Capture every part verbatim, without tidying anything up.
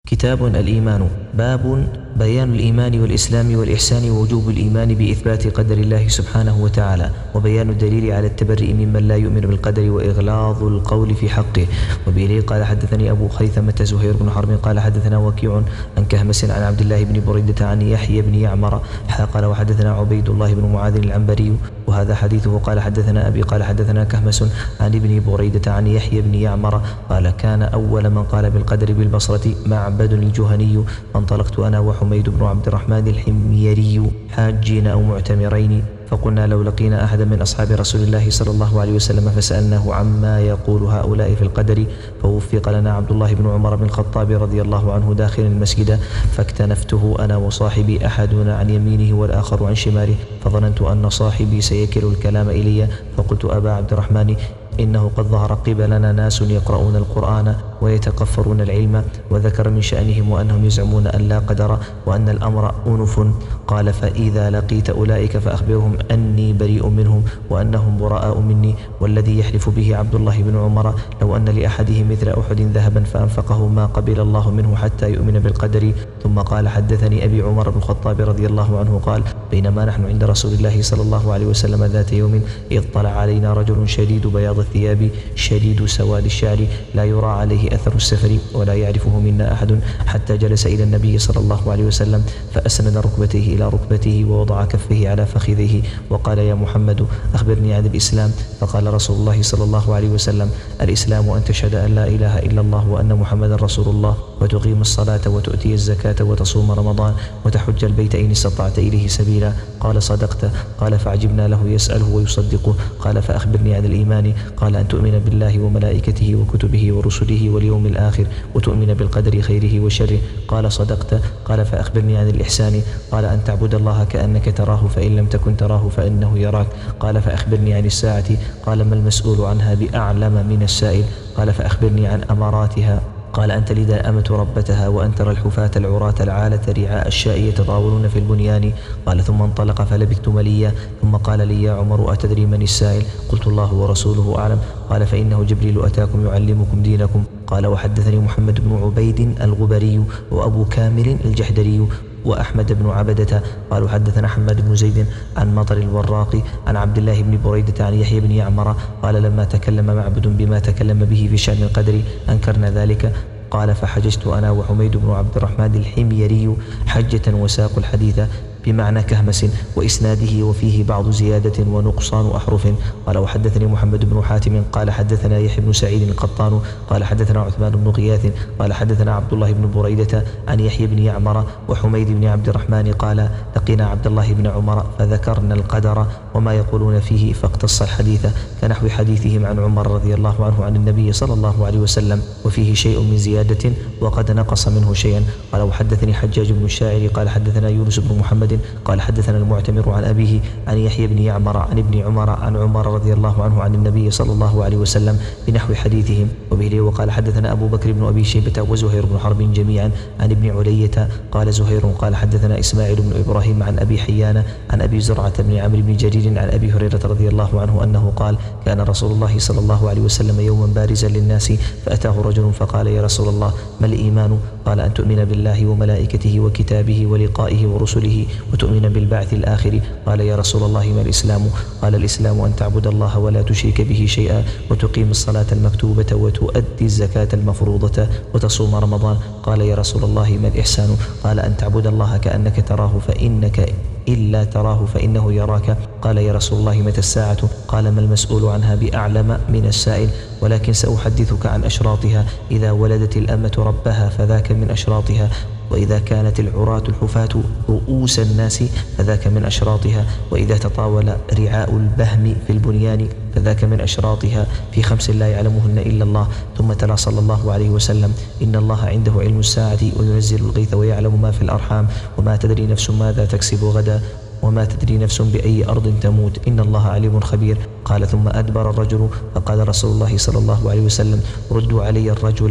كتاب الإيمان. باب بيان الإيمان والإسلام والإحسان ووجوب الإيمان بإثبات قدر الله سبحانه وتعالى، وبيان الدليل على التبرئ ممن لا يؤمن بالقدر وإغلاظ القول في حقه. وبه قال حدثني أبو خيثمة زهير بن حرب قال حدثنا وكيع عن كهمس عن عبد الله بن بريدة عن يحيى بن يعمر قال وحدثنا عبيد الله بن معاذ العنبري وهذا حديثه قال حدثنا أبي قال حدثنا كهمس عن ابن بريدة عن يحيى بن يعمر قال كان أول من قال بالقدر بالبصرة معبد الجهني، فانطلقت أنا وحميد بن عبد الرحمن الحميري حاجين أو معتمرين، فقلنا لو لقينا أحدا من أصحاب رسول الله صلى الله عليه وسلم فسألناه عما يقول هؤلاء في القدر، فوفق لنا عبد الله بن عمر بن الخطاب رضي الله عنه داخل المسجد، فاكتنفته أنا وصاحبي أحدنا عن يمينه والآخر عن شماله، فظننت أن صاحبي سيكل الكلام إلي، فقلت أبا عبد الرحمن إنه قد ظهر قبلنا ناس يقرؤون القرآن ويتقفرون العلم، وذكر من شأنهم وأنهم يزعمون أن لا قدر وأن الأمر أنف. قال فإذا لقيت أولئك فأخبرهم أني بريء منهم وأنهم براء مني، والذي يحلف به عبد الله بن عمر لو أن لأحدهم مثل أحد ذهبا فأنفقه ما قبل الله منه حتى يؤمن بالقدر. ثم قال حدثني أبي عمر بن الخطاب رضي الله عنه قال بينما نحن عند رسول الله صلى الله عليه وسلم ذات يوم إذ طلع علينا رجل شديد بياض الثياب شديد سواد الشعر لا يرى عليه أثر السفر ولا يعرفه منا أحد، حتى جلس إلى النبي صلى الله عليه وسلم فأسند ركبتيه إلى ركبته ووضع كفه على فخذيه وقال يا محمد أخبرني عن الإسلام. فقال رسول الله صلى الله عليه وسلم الإسلام أن تشهد أن لا إله إلا الله وأن محمدا رسول الله وتقيم الصلاة وتؤتي الزكاة وتصوم رمضان وتحج البيت إن استطعت إليه سبيلا. قال صدقت. قال فعجبنا له يسأله ويصدقه. قال فأخبرني عن الإيمان. قال أن تؤمن بالله وملائكته وكتبه ورسله واليوم الآخر وتؤمن بالقدر خيره وشره. قال صدقت. قال فأخبرني عن الإحسان. قال أن تعبد الله كأنك تراه فإن لم تكن تراه فإنه يراك. قال فأخبرني عن الساعة. قال ما المسؤول عنها بأعلم من السائل. قال فأخبرني عن أماراتها. قال أن تلد الأمة ربتها وأن ترى الحفاة العراة العالة رعاء الشاء يتطاولون في البنيان. قال ثم انطلق فلبثت مليا، ثم قال لي يا عمر أتدري من السائل؟ قلت الله ورسوله أعلم. قال فإنه جبريل أتاكم يعلمكم دينكم. قال وحدثني محمد بن عبيد الغبري وأبو كامل الجحدري وأحمد بن عبدة قالوا حدثنا حماد بن زيد عن مطر الوراق عن عبد الله بن بريدة عن يحيى بن يعمر قال لما تكلم معبد بما تكلم به في شأن القدر أنكرنا ذلك. قال فحججت أنا وحميد بن عبد الرحمن الحميري حجة وساق الحديث بمعنى كهمس وإسناده وفيه بعض زيادة ونقصان أحرف. قال وحدثني محمد بن حاتم قال حدثنا يحيى بن سعيد القطان قال حدثنا عثمان بن غياث قال حدثنا عبد الله بن بريدة عن يحيى بن يعمر وحميد بن عبد الرحمن قال لقينا عبد الله بن عمر فذكرنا القدر وما يقولون فيه فاقتص الحديث كنحو حديثهم عن عمر رضي الله عنه عن النبي صلى الله عليه وسلم وفيه شيء من زيادة وقد نقص منه شيئا. قال وحدثني حجاج بن الشاعر قال حدثنا يونس بن محمد قال حدثنا المعتمر عن أبيه عن يحيى بن يعمر عن ابن عمر عن عمر رضي الله عنه عن النبي صلى الله عليه وسلم بنحو حديثهم وبه. وقال حدثنا أبو بكر بن أبي شيبة وزهير بن حرب جميعا عن ابن علية قال زهير قال حدثنا إسماعيل بن إبراهيم عن أبي حيان عن أبي زرعة بن عمرو بن جرير عن أبي هريرة رضي الله عنه أنه قال كان رسول الله صلى الله عليه وسلم يوما بارزا للناس فأتاه رجل فقال يا رسول الله ما الإيمان؟ قال أن تؤمن بالله وملائكته وكتابه ولقائه ورسله وتؤمن بالبعث الآخر. قال يا رسول الله ما الإسلام؟ قال الإسلام أن تعبد الله ولا تشرك به شيئا وتقيم الصلاة المكتوبة وتؤدي الزكاة المفروضة وتصوم رمضان. قال يا رسول الله ما الإحسان؟ قال أن تعبد الله كأنك تراه فإنك إلا تراه فإنه يراك. قال يا رسول الله متى الساعة؟ قال ما المسؤول عنها بأعلم من السائل، ولكن سأحدثك عن أشراطها. إذا ولدت الأمة ربها فذاك من أشراطها، وإذا كانت العراة الحفاة رؤوس الناس فذاك من أشراطها، وإذا تطاول رعاء البهم في البنيان فذاك من أشراطها في خمس لا يعلمهن إلا الله. ثم تلا صلى الله عليه وسلم إن الله عنده علم الساعة وينزل الغيث ويعلم ما في الأرحام وما تدري نفس ماذا تكسب غدا وما تدري نفس بأي أرض تموت إن الله عليم خبير. قال ثم أدبر الرجل فقال رسول الله صلى الله عليه وسلم ردوا علي الرجل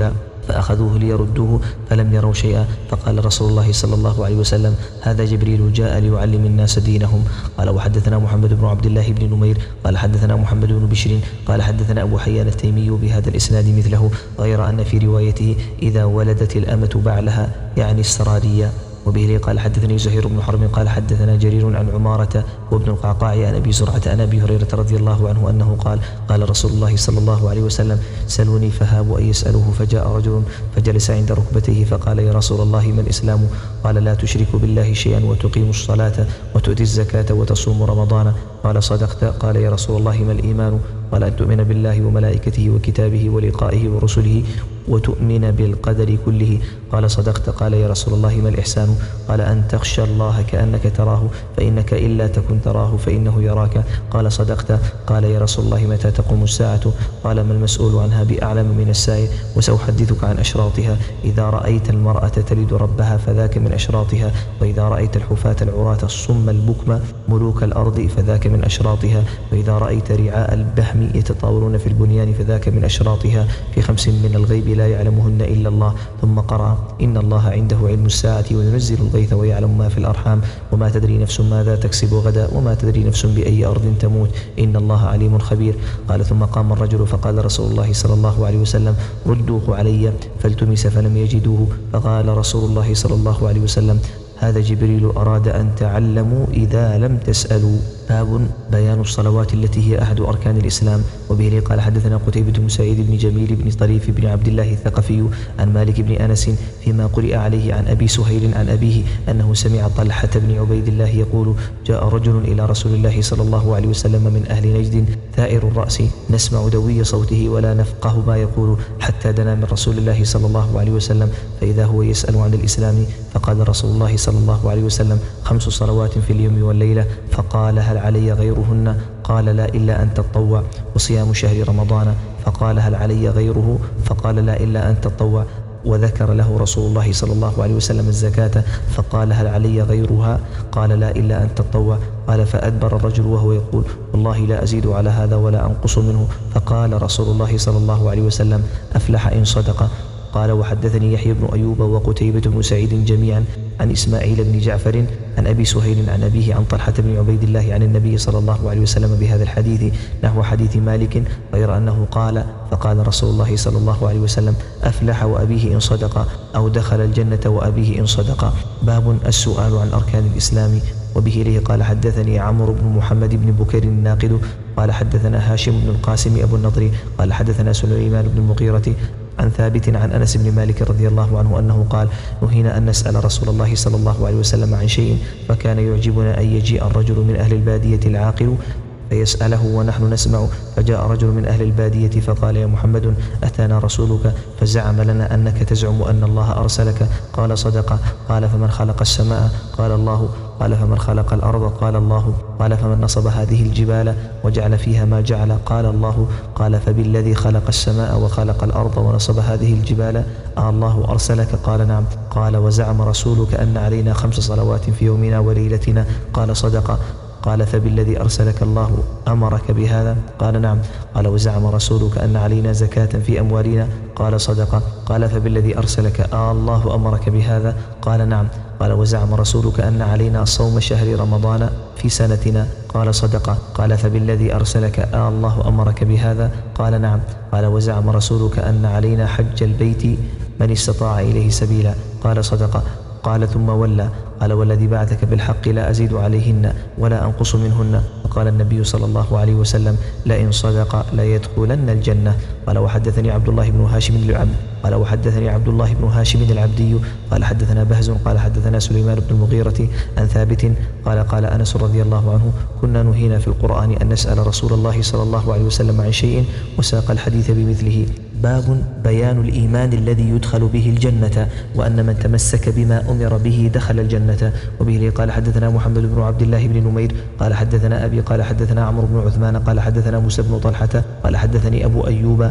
فأخذوه ليردوه فلم يروا شيئا، فقال رسول الله صلى الله عليه وسلم: هذا جبريل جاء ليعلم الناس دينهم. قال وحدثنا محمد بن عبد الله بن نمير قال حدثنا محمد بن بشر قال حدثنا أبو حيان التيمي بهذا الإسناد مثله، غير أن في روايته إذا ولدت الأمة بعلها يعني السرارية. وبه قال حدثني زهير بن حرب قال حدثنا جرير عن عمارة وابن القعقاع عن أبي زرعة عن أبي هريرة رضي الله عنه أنه قال: قال رسول الله صلى الله عليه وسلم: سلوني فهابوا أن يسألوه، فجاء رجل فجلس عند ركبتيه فقال: يا رسول الله ما الإسلام؟ قال: لا تشرك بالله شيئا وتقيم الصلاة وتؤتي الزكاة وتصوم رمضان. قال: صدقت. قال: يا رسول الله ما الإيمان؟ قال: أن تؤمن بالله وملائكته وكتابه ولقائه ورسله وتؤمن بالقدر كله. قال: صدقت. قال: يا رسول الله ما الإحسان؟ قال: أن تخشى الله كأنك تراه فإنك إلا تكن تراه فإنه يراك. قال: صدقت. قال: يا رسول الله متى تقوم الساعة؟ قال: ما المسؤول عنها بأعلم من السائل، وسأحدثك عن أشراطها: إذا رأيت المرأة تلد ربها فذاك من أشراطها، وإذا رأيت الحفاة العراة الصم البكم ملوك الأرض فذاك من أشراطها، وإذا رأيت رعاء البهم يتطاولون في البنيان فذاك من أشراطها، في خمس من الغيب لا يعلمهن إلا الله. ثم قرأ: إن الله عنده علم الساعة وينزل الغيث ويعلم ما في الأرحام وما تدري نفس ماذا تكسب غدا وما تدري نفس بأي أرض تموت إن الله عليم خبير. قال: ثم قام الرجل فقال رسول الله صلى الله عليه وسلم: ردوه علي. فالتمس فلم يجدوه، فقال رسول الله صلى الله عليه وسلم: هذا جبريل أراد أن تعلموا إذا لم تسألوا. باب بيان الصلوات التي هي أحد أركان الإسلام. وبه قال حدثنا قتيبة بن سعيد بن جميل بن طريف بن عبد الله الثقفي عن مالك بن أنس فيما قرئ عليه عن أبي سهيل عن أبيه أنه سمع طلحة بن عبيد الله يقول: جاء رجل إلى رسول الله صلى الله عليه وسلم من أهل نجد ثائر الرأس، نسمع دوي صوته ولا نفقه ما يقول، حتى دنا من رسول الله صلى الله عليه وسلم فإذا هو يسأل عن الإسلام، فقال رسول الله صلى الله عليه وسلم: خمس صلوات في اليوم والليلة. فقال: هل علي غيرهن؟ قال: لا إلا أن تطوع. وصيام شهر رمضان. فقال: هل علي غيره؟ فقال: لا إلا أن تطوع. وذكر له رسول الله صلى الله عليه وسلم الزكاة، فقال: هل علي غيرها؟ قال: لا إلا أن تطوع. قال: فأدبر الرجل وهو يقول: والله لا أزيد على هذا ولا أنقص منه. فقال رسول الله صلى الله عليه وسلم: أفلح إن صدق. قال: وحدثني يحيى بن أيوب وقتيبة بن سعيد جميعا عن إسماعيل بن جعفر عن أبي سهيل عن أبيه عن طلحة بن عبيد الله عن النبي صلى الله عليه وسلم بهذا الحديث نحو حديث مالك، غير أنه قال: فقال رسول الله صلى الله عليه وسلم: أفلح وأبيه إن صدق، أو دخل الجنة وأبيه إن صدق. باب السؤال عن أركان الإسلام. وبه إليه قال حدثني عمرو بن محمد بن بكير الناقد قال حدثنا هاشم بن القاسم أبو النضر قال حدثنا سليمان بن المغيرة عن ثابت عن أنس بن مالك رضي الله عنه أنه قال: نهينا أن نسأل رسول الله صلى الله عليه وسلم عن شيء، فكان يعجبنا أن يجيء الرجل من أهل البادية العاقل فيسأله ونحن نسمع. فجاء رجل من أهل البادية فقال: يا محمد، أتانا رسولك فزعم لنا أنك تزعم أن الله أرسلك. قال: صدق. قال: فمن خلق السماء؟ قال: الله. قال: فمن خلق الأرض؟ قال: الله. قال: فمن نصب هذه الجبال وجعل فيها ما جعل؟ قال: الله. قال: فبالذي خلق السماء وخلق الأرض ونصب هذه الجبال آه الله أرسلك؟ قال: نعم. قال: وزعم رسولك أن علينا خمس صلوات في يومنا وليلتنا؟ قال: صدق. قال: فبالذي أرسلك الله أمرك بهذا؟ قال: نعم. قال: وزعم رسولك أن علينا زكاة في أموالنا؟ قال: صدق. قال: فبالذي أرسلك آه الله أمرك بهذا؟ قال: نعم. قال: وزعم رسولك أن علينا صوم شهر رمضان في سنتنا؟ قال: صدق. قال: فبالذي أرسلك آه الله أمرك بهذا؟ قال: نعم. قال: وزعم رسولك أن علينا حج البيت من استطاع إليه سبيلا؟ قال: صدق. قال: ثم ولى. قال: والذي بعثك بالحق لا أزيد عليهن ولا أنقص منهن. فقال النبي صلى الله عليه وسلم: لئن صدق ليدخلن الجنة. قال: وحدثني عبد الله بن هاشم العبد قال وحدثني عبد الله بن هاشم العبدي قال حدثنا بهز قال حدثنا سليمان بن المغيرة عن ثابت قال: قال أنس رضي الله عنه: كنا نهينا في القرآن أن نسأل رسول الله صلى الله عليه وسلم عن شيء، وساق الحديث بمثله. باب بيان الإيمان الذي يدخل به الجنة، وأن من تمسك بما أمر به دخل الجنة. وبه قال حدثنا محمد بن عبد الله بن نمير قال حدثنا أبي قال حدثنا عمرو بن عثمان قال حدثنا موسى بن طلحة قال حدثني أبو أيوب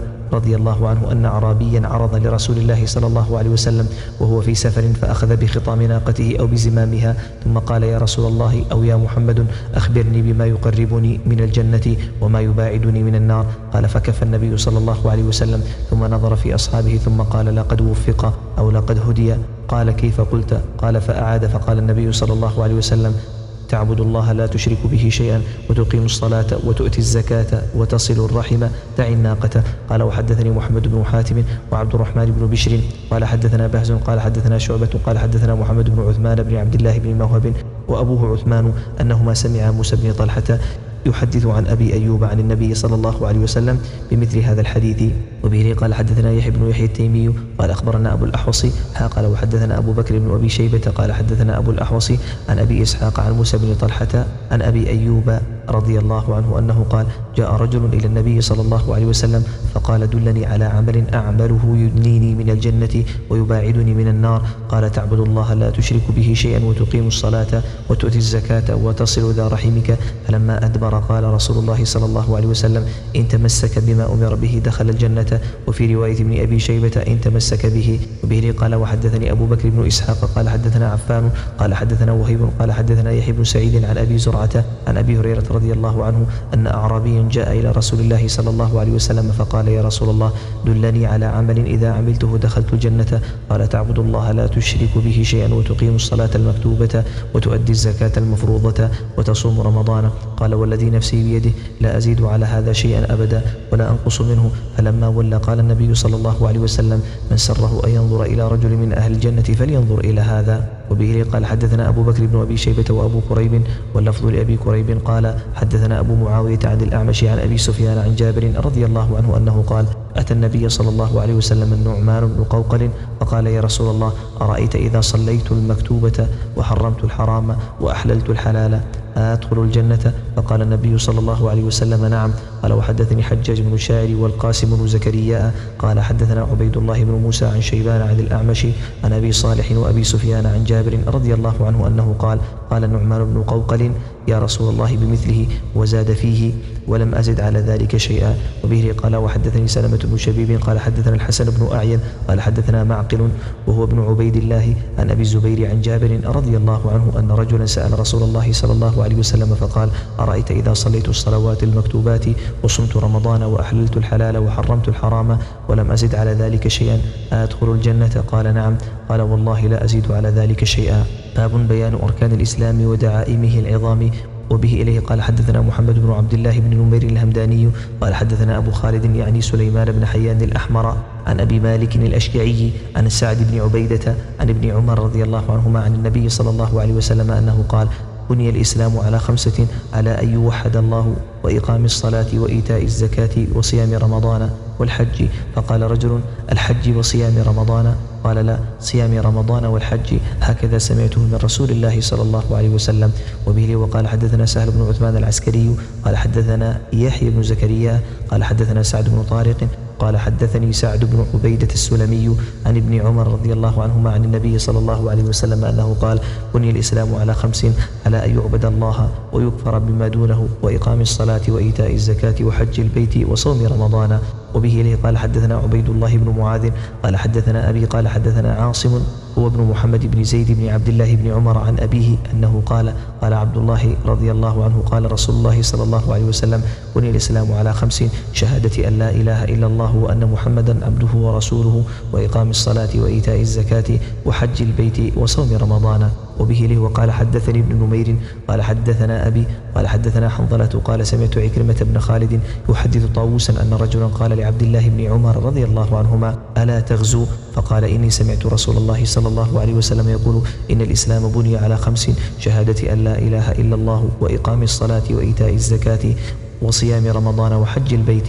رضي الله عنه أن أعرابيا عرض لرسول الله صلى الله عليه وسلم وهو في سفر فأخذ بخطام ناقته أو بزمامها ثم قال يا رسول الله أو يا محمد أخبرني بما يقربني من الجنة وما يباعدني من النار. قال فكف النبي صلى الله عليه وسلم ثم نظر في أصحابه ثم قال لقد وفق أو لقد هدي. قال كيف قلت؟ قال فأعاد فقال النبي صلى الله عليه وسلم تعبد الله لا تشرك به شيئا وتقيم الصلاة وتؤتي الزكاة وتصل الرحم دع الناقة. قال وحدثني محمد بن حاتم وعبد الرحمن بن بشر قال حدثنا بهز قال حدثنا شعبة قال حدثنا محمد بن عثمان بن عبد الله بن موهب وأبوه عثمان أنهما سمع موسى بن طلحة يحدث عن أبي أيوب عن النبي صلى الله عليه وسلم بمثل هذا الحديث. وبه قال حدثنا يحيى بن يحيى التيمي قال أخبرنا أبو الأحوص قال وحدثنا أبو بكر بن أبي شيبة قال حدثنا أبو الأحوص عن أبي إسحاق عن موسى بن طلحة عن أبي أيوب رضي الله عنه أنه قال جاء رجل إلى النبي صلى الله عليه وسلم فقال دلني على عمل أعمله يدنيني من الجنة ويباعدني من النار. قال تعبد الله لا تشرك به شيئا وتقيم الصلاة وتؤتي الزكاة وتصل ذا رحمك. فلما أدبر قال رسول الله صلى الله عليه وسلم إن تمسك بما أمر به دخل الجنة. وفي رواية ابن أبي شيبة إن تمسك به. وبه قال وحدثني أبو بكر بن إسحاق قال حدثنا عفان قال حدثنا وهيب قال حدثنا يحيى بن سعيد عن أبي زرعة عن أبي هريرة رضي الله عنه أن أعرابيا جاء إلى رسول الله صلى الله عليه وسلم فقال يا رسول الله دلني على عمل إذا عملته دخلت الجنة. قال تعبد الله لا تشرك به شيئا وتقيم الصلاة المكتوبة وتؤدي الزكاة المفروضة وتصوم رمضان. قال والذي نفسي بيده لا أزيد على هذا شيئا أبدا ولا أنقص منه. فلما ولى قال النبي صلى الله عليه وسلم من سره أن ينظر إلى رجل من أهل الجنة فلينظر إلى هذا. وبه قال حدثنا أبو بكر بن أبي شيبة وأبو كريب واللفظ لأبي كريب قال حدثنا أبو معاوية عن الأعمش عن أبي سفيان عن جابر رضي الله عنه أنه قال أتى النبي صلى الله عليه وسلم النعمان بن قوقل فقال يا رسول الله أرأيت إذا صليت المكتوبة وحرمت الحرام وأحللت الحلال أدخل الجنة؟ فقال النبي صلى الله عليه وسلم نعم. قال وحدثني حجاج بن الشاعر والقاسم بن زكريا قال حدثنا عبيد الله بن موسى عن شيبان عن الأعمش عن أبي صالح وأبي سفيان عن جابر رضي الله عنه أنه قال قال النعمان بن قوقل يا رسول الله بمثله وزاد فيه ولم أزد على ذلك شيئا. وبه قال وحدثني سلمة بن شبيب قال حدثنا الحسن بن أعين قال حدثنا معقل وهو ابن عبيد الله عن أبي الزبير عن جابر رضي الله عنه أن رجلا سأل رسول الله صلى الله عليه وسلم فقال أرأيت إذا صليت الصلوات المكتوبات وصمت رمضان وأحللت الحلال وحرمت الحرام ولم أزد على ذلك شيئا أدخل الجنة؟ قال نعم. قال والله لا أزيد على ذلك شيئا. باب بيان أركان الإسلام ودعائمه العظام. وبه إليه قال حدثنا محمد بن عبد الله بن نمير الهمداني قال حدثنا أبو خالد يعني سليمان بن حيان الأحمر عن أبي مالك الأشجعي عن سعد بن عبيدة عن ابن عمر رضي الله عنهما عن النبي صلى الله عليه وسلم أنه قال بني الإسلام على خمسة على أن يوحد الله وإقام الصلاة وإيتاء الزكاة وصيام رمضان والحج. فقال رجل الحج وصيام رمضان؟ قال لا صيام رمضان والحج هكذا سمعته من رسول الله صلى الله عليه وسلم. وبه وقال حدثنا سهل بن عثمان العسكري قال حدثنا يحيى بن زكريا قال حدثنا سعد بن طارق قال حدثني سعد بن عبيدة السلمي عن ابن عمر رضي الله عنهما عن النبي صلى الله عليه وسلم أنه قال بني الإسلام على خمس على أن يعبد الله ويكفر بما دونه وإقام الصلاة وإيتاء الزكاة وحج البيت وصوم رمضان. وبه إليه قال حدثنا عبيد الله بن معاذ قال حدثنا أبي قال حدثنا عاصم هو ابن محمد بن زيد بن عبد الله بن عمر عن أبيه أنه قال قال عبد الله رضي الله عنه قال رسول الله صلى الله عليه وسلم بني الإسلام على خمس شهادة أن لا إله إلا الله وأن محمدا عبده ورسوله وإقام الصلاة وإيتاء الزكاة وحج البيت وصوم رمضان. وبه له وقال حدثني ابن نمير قال حدثنا أبي قال حدثنا حنظلة قال سمعت عكرمة بن خالد يحدث طاووسا أن رجلا قال لعبد الله بن عمر رضي الله عنهما ألا تغزو؟ فقال إني سمعت رسول الله صلى الله عليه وسلم يقول إن الإسلام بني على خمس شهادة أن لا إله إلا الله وإقام الصلاة وإيتاء الزكاة وصيام رمضان وحج البيت.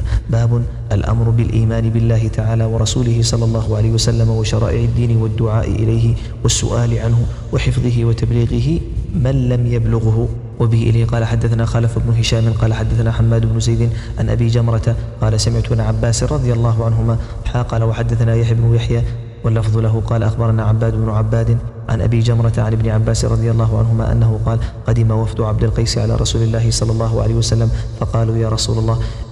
باب الأمر بالإيمان بالله تعالى ورسوله صلى الله عليه وسلم وشرائع الدين والدعاء إليه والسؤال عنه وحفظه وتبليغه من لم يبلغه. وبه إليه قال حدثنا خلف بن هشام قال حدثنا حماد بن زيد عن أبي جمرة قال سمعت ابن عباس رضي الله عنهما قال وحدثنا يحيى بن يحيى واللفظ له قال أخبرنا عباد بن عباد عن أبي جمرة عن ابن عباس رضي الله عنهما أنه قال قدم وفد عبد القيس على رسول الله صلى الله عليه وسلم فقالوا يا رسول الله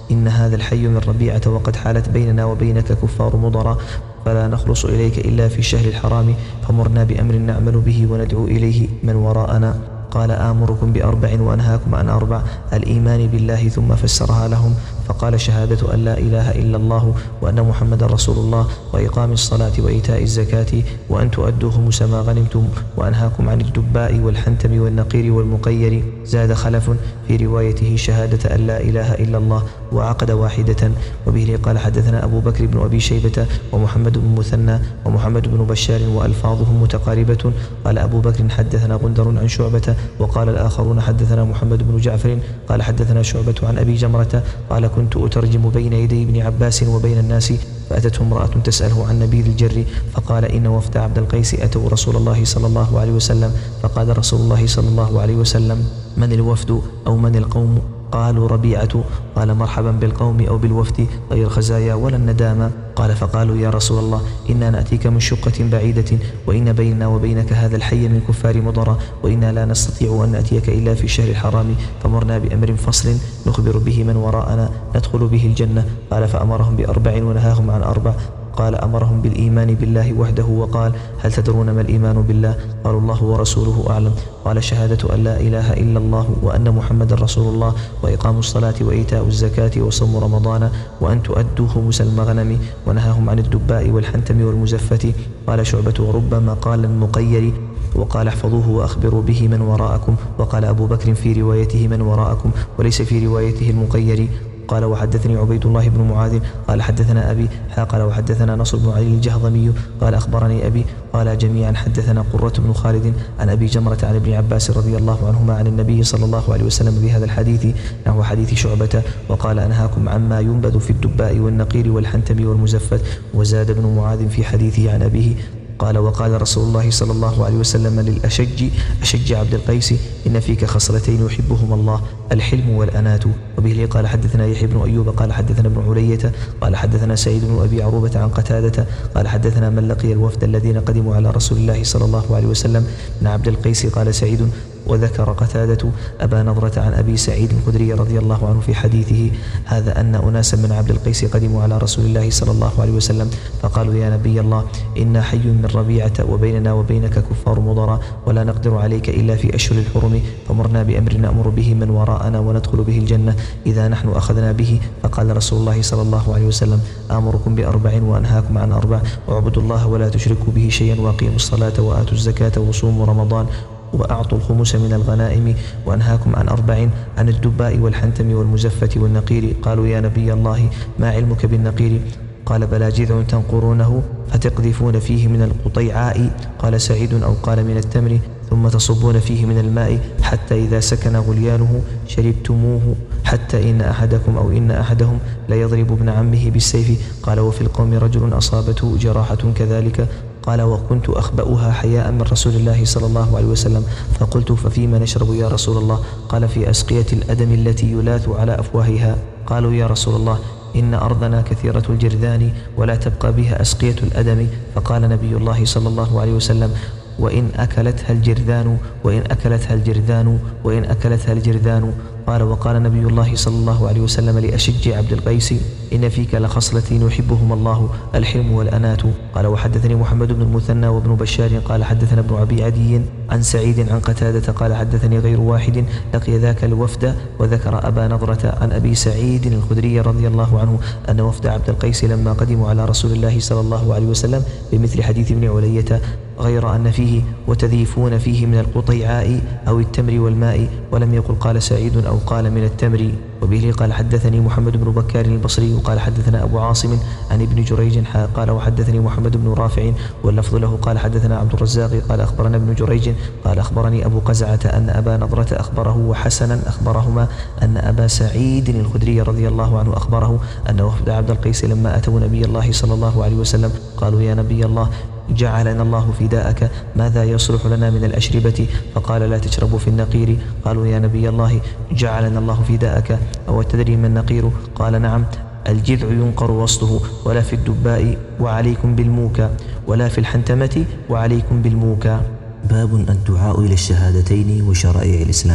إن هذا الحي من ربيعة وقد حالت بيننا وبينك كفار مضر، فلا نخلص إليك إلا في الشهر الحرام، فمرنا بأمر نعمل به وندعو إليه من وراءنا. قال آمركم بأربع وأنهاكم عن أربع: الإيمان بالله، ثم فسرها لهم فقال: شهادة أن لا إله إلا الله وأن محمد رسول الله، وإقام الصلاة وإيتاء الزكاة، وأن تؤدوا خمس ما غنمتم، وأنهاكم عن الدباء والحنتم والنقير والمقير. زاد خلف في روايته شهادة أن لا إله إلا الله وعقد واحدة. وبه قال حدثنا أبو بكر بن أبي شيبة ومحمد بن مثنى ومحمد بن بشار وألفاظهم متقاربة. قال أبو بكر حدثنا غندر عن شعبة، وقال الآخرون حدثنا محمد بن جعفر قال حدثنا شعبة عن أبي جمرة قال: كنت أترجم بين يدي ابن عباس وبين الناس، فأتته امرأة تسأله عن نبيذ الجر، فقال: إن وفد عبد القيس أتوا رسول الله صلى الله عليه وسلم، فقال رسول الله صلى الله عليه وسلم: من الوفد أو من القوم؟ قالوا: ربيعة. قال: مرحبا بالقوم أو بالوفد غير خزايا ولا الندامة. قال: فقالوا: يا رسول الله، إنا نأتيك من شقة بعيدة، وإن بيننا وبينك هذا الحي من كفار مضر، وإنا لا نستطيع أن نأتيك إلا في الشهر الحرام، فمرنا بأمر فصل نخبر به من وراءنا ندخل به الجنة. قال: فأمرهم بأربع ونهاهم عن أربع. قال: أمرهم بالإيمان بالله وحده، وقال: هل تدرون ما الإيمان بالله؟ قالوا: الله ورسوله أعلم. قال: شهادة أن لا إله إلا الله وأن محمد رسول الله، وإقام الصلاة وإيتاء الزكاة وصوم رمضان، وأن تؤدوا خمس المغنم، ونهاهم عن الدباء والحنتم والمزفة. قال شعبة: وربما قال المقير، وقال: احفظوه وأخبروا به من وراءكم. وقال أبو بكر في روايته من وراءكم، وليس في روايته المقير. قال: وحدثني عبيد الله بن معاذ قال حدثنا أبي قال: وحدثنا نصر بن علي الجهضمي قال: أخبرني أبي. قال جميعا: حدثنا قرة بن خالد عن أبي جمرة عن ابن عباس رضي الله عنهما عن النبي صلى الله عليه وسلم بهذا الحديث نحو حديث شعبة. وقال: أنهاكم عما ينبذ في الدباء والنقير والحنتم والمزفت. وزاد ابن معاذ في حديثه عن أبيه قال: وقال رسول الله صلى الله عليه وسلم للأشج أشج عبد القيس: إن فيك خصلتين يحبهما الله، الحلم والأنات. وبه قال حدثنا يحيى بن أيوب قال حدثنا ابن علية قال حدثنا سعيد بن أبي عروبة عن قتادة قال حدثنا من لقي الوفد الذين قدموا على رسول الله صلى الله عليه وسلم من عبد القيس. قال سعيد: وذكر قتادة أبا نضرة عن أبي سعيد الخدري رضي الله عنه في حديثه هذا أن أناسا من عبد القيس قدموا على رسول الله صلى الله عليه وسلم، فقالوا: يا نبي الله، إنا حي من ربيعة، وبيننا وبينك كفار مضر، ولا نقدر عليك إلا في أشهر الحرم، فمرنا بأمر نأمر به من وراءنا وندخل به الجنة إذا نحن أخذنا به. فقال رسول الله صلى الله عليه وسلم: آمركم بأربع وأنهاكم عن أربع، واعبدوا الله ولا تشركوا به شيئا، وأقيموا الصلاة وآتوا الزكاة وصوموا رمضان وأعطوا الخمس من الغنائم. وأنهاكم عن أربع: عن الدباء والحنتم والمزفة والنقير. قالوا: يا نبي الله، ما علمك بالنقير؟ قال: بلى جذع تنقرونه فتقذفون فيه من القطيعاء. قال سعيد: أو قال من التمر، ثم تصبون فيه من الماء حتى إذا سكن غليانه شربتموه، حتى إن أحدكم أو إن أحدهم ليضرب ابن عمه بالسيف. قال: وفي القوم رجل أصابته جراحة كذلك. قال: وكنت أخبأها حياء من رسول الله صلى الله عليه وسلم، فقلت: ففيما نشرب يا رسول الله؟ قال: في أسقية الأدم التي يلاث على أفواهها. قالوا: يا رسول الله، إن أرضنا كثيرة الجرذان ولا تبقى بها أسقية الأدم. فقال نبي الله صلى الله عليه وسلم: وإن أكلتها الجرذان وإن أكلتها الجرذان وإن أكلتها الجرذان. قال: وقال نبي الله صلى الله عليه وسلم لأشج عبد القيس: إن فيك لخصلتين يحبهما الله، الحلم والأنات. قال: وحدثني محمد بن المثنى وابن بشار قال حدثنا ابن أبي عدي عن سعيد عن قتادة قال حدثني غير واحد لقي ذاك الوفد. وذكر أبا نضرة عن أبي سعيد الخدري رضي الله عنه أن وفد عبد القيس لما قدموا على رسول الله صلى الله عليه وسلم بمثل حديث ابن علية، غير أن فيه: وتذيفون فيه من القطيعاء أو التمر والماء، ولم يقل قال سعيد أو قال من التمر. وبه قال حدثني محمد بن بكار البصري وقال حدثنا أبو عاصم عن ابن جريج قال وحدثني محمد بن رافع واللفظ له قال حدثنا عبد الرزاق قال أخبرنا ابن جريج قال أخبرني أبو قزعة أن أبا نضرة أخبره وحسنا أخبرهما أن أبا سعيد الخدري رضي الله عنه أخبره أن وفد عبد القيس لما أتوا نبي الله صلى الله عليه وسلم قالوا: يا نبي الله، جعلنا الله فداءك، ماذا يصلح لنا من الأشربة؟ فقال: لا تشربوا في النقير. قالوا: يا نبي الله، جعلنا الله فداءك، أو تدري ما النقير؟ قال: نعم، الجذع ينقر وسطه، ولا في الدباء وعليكم بالموكى، ولا في الحنتمة وعليكم بالموكى. باب الدعاء إلى الشهادتين وشرائع الإسلام.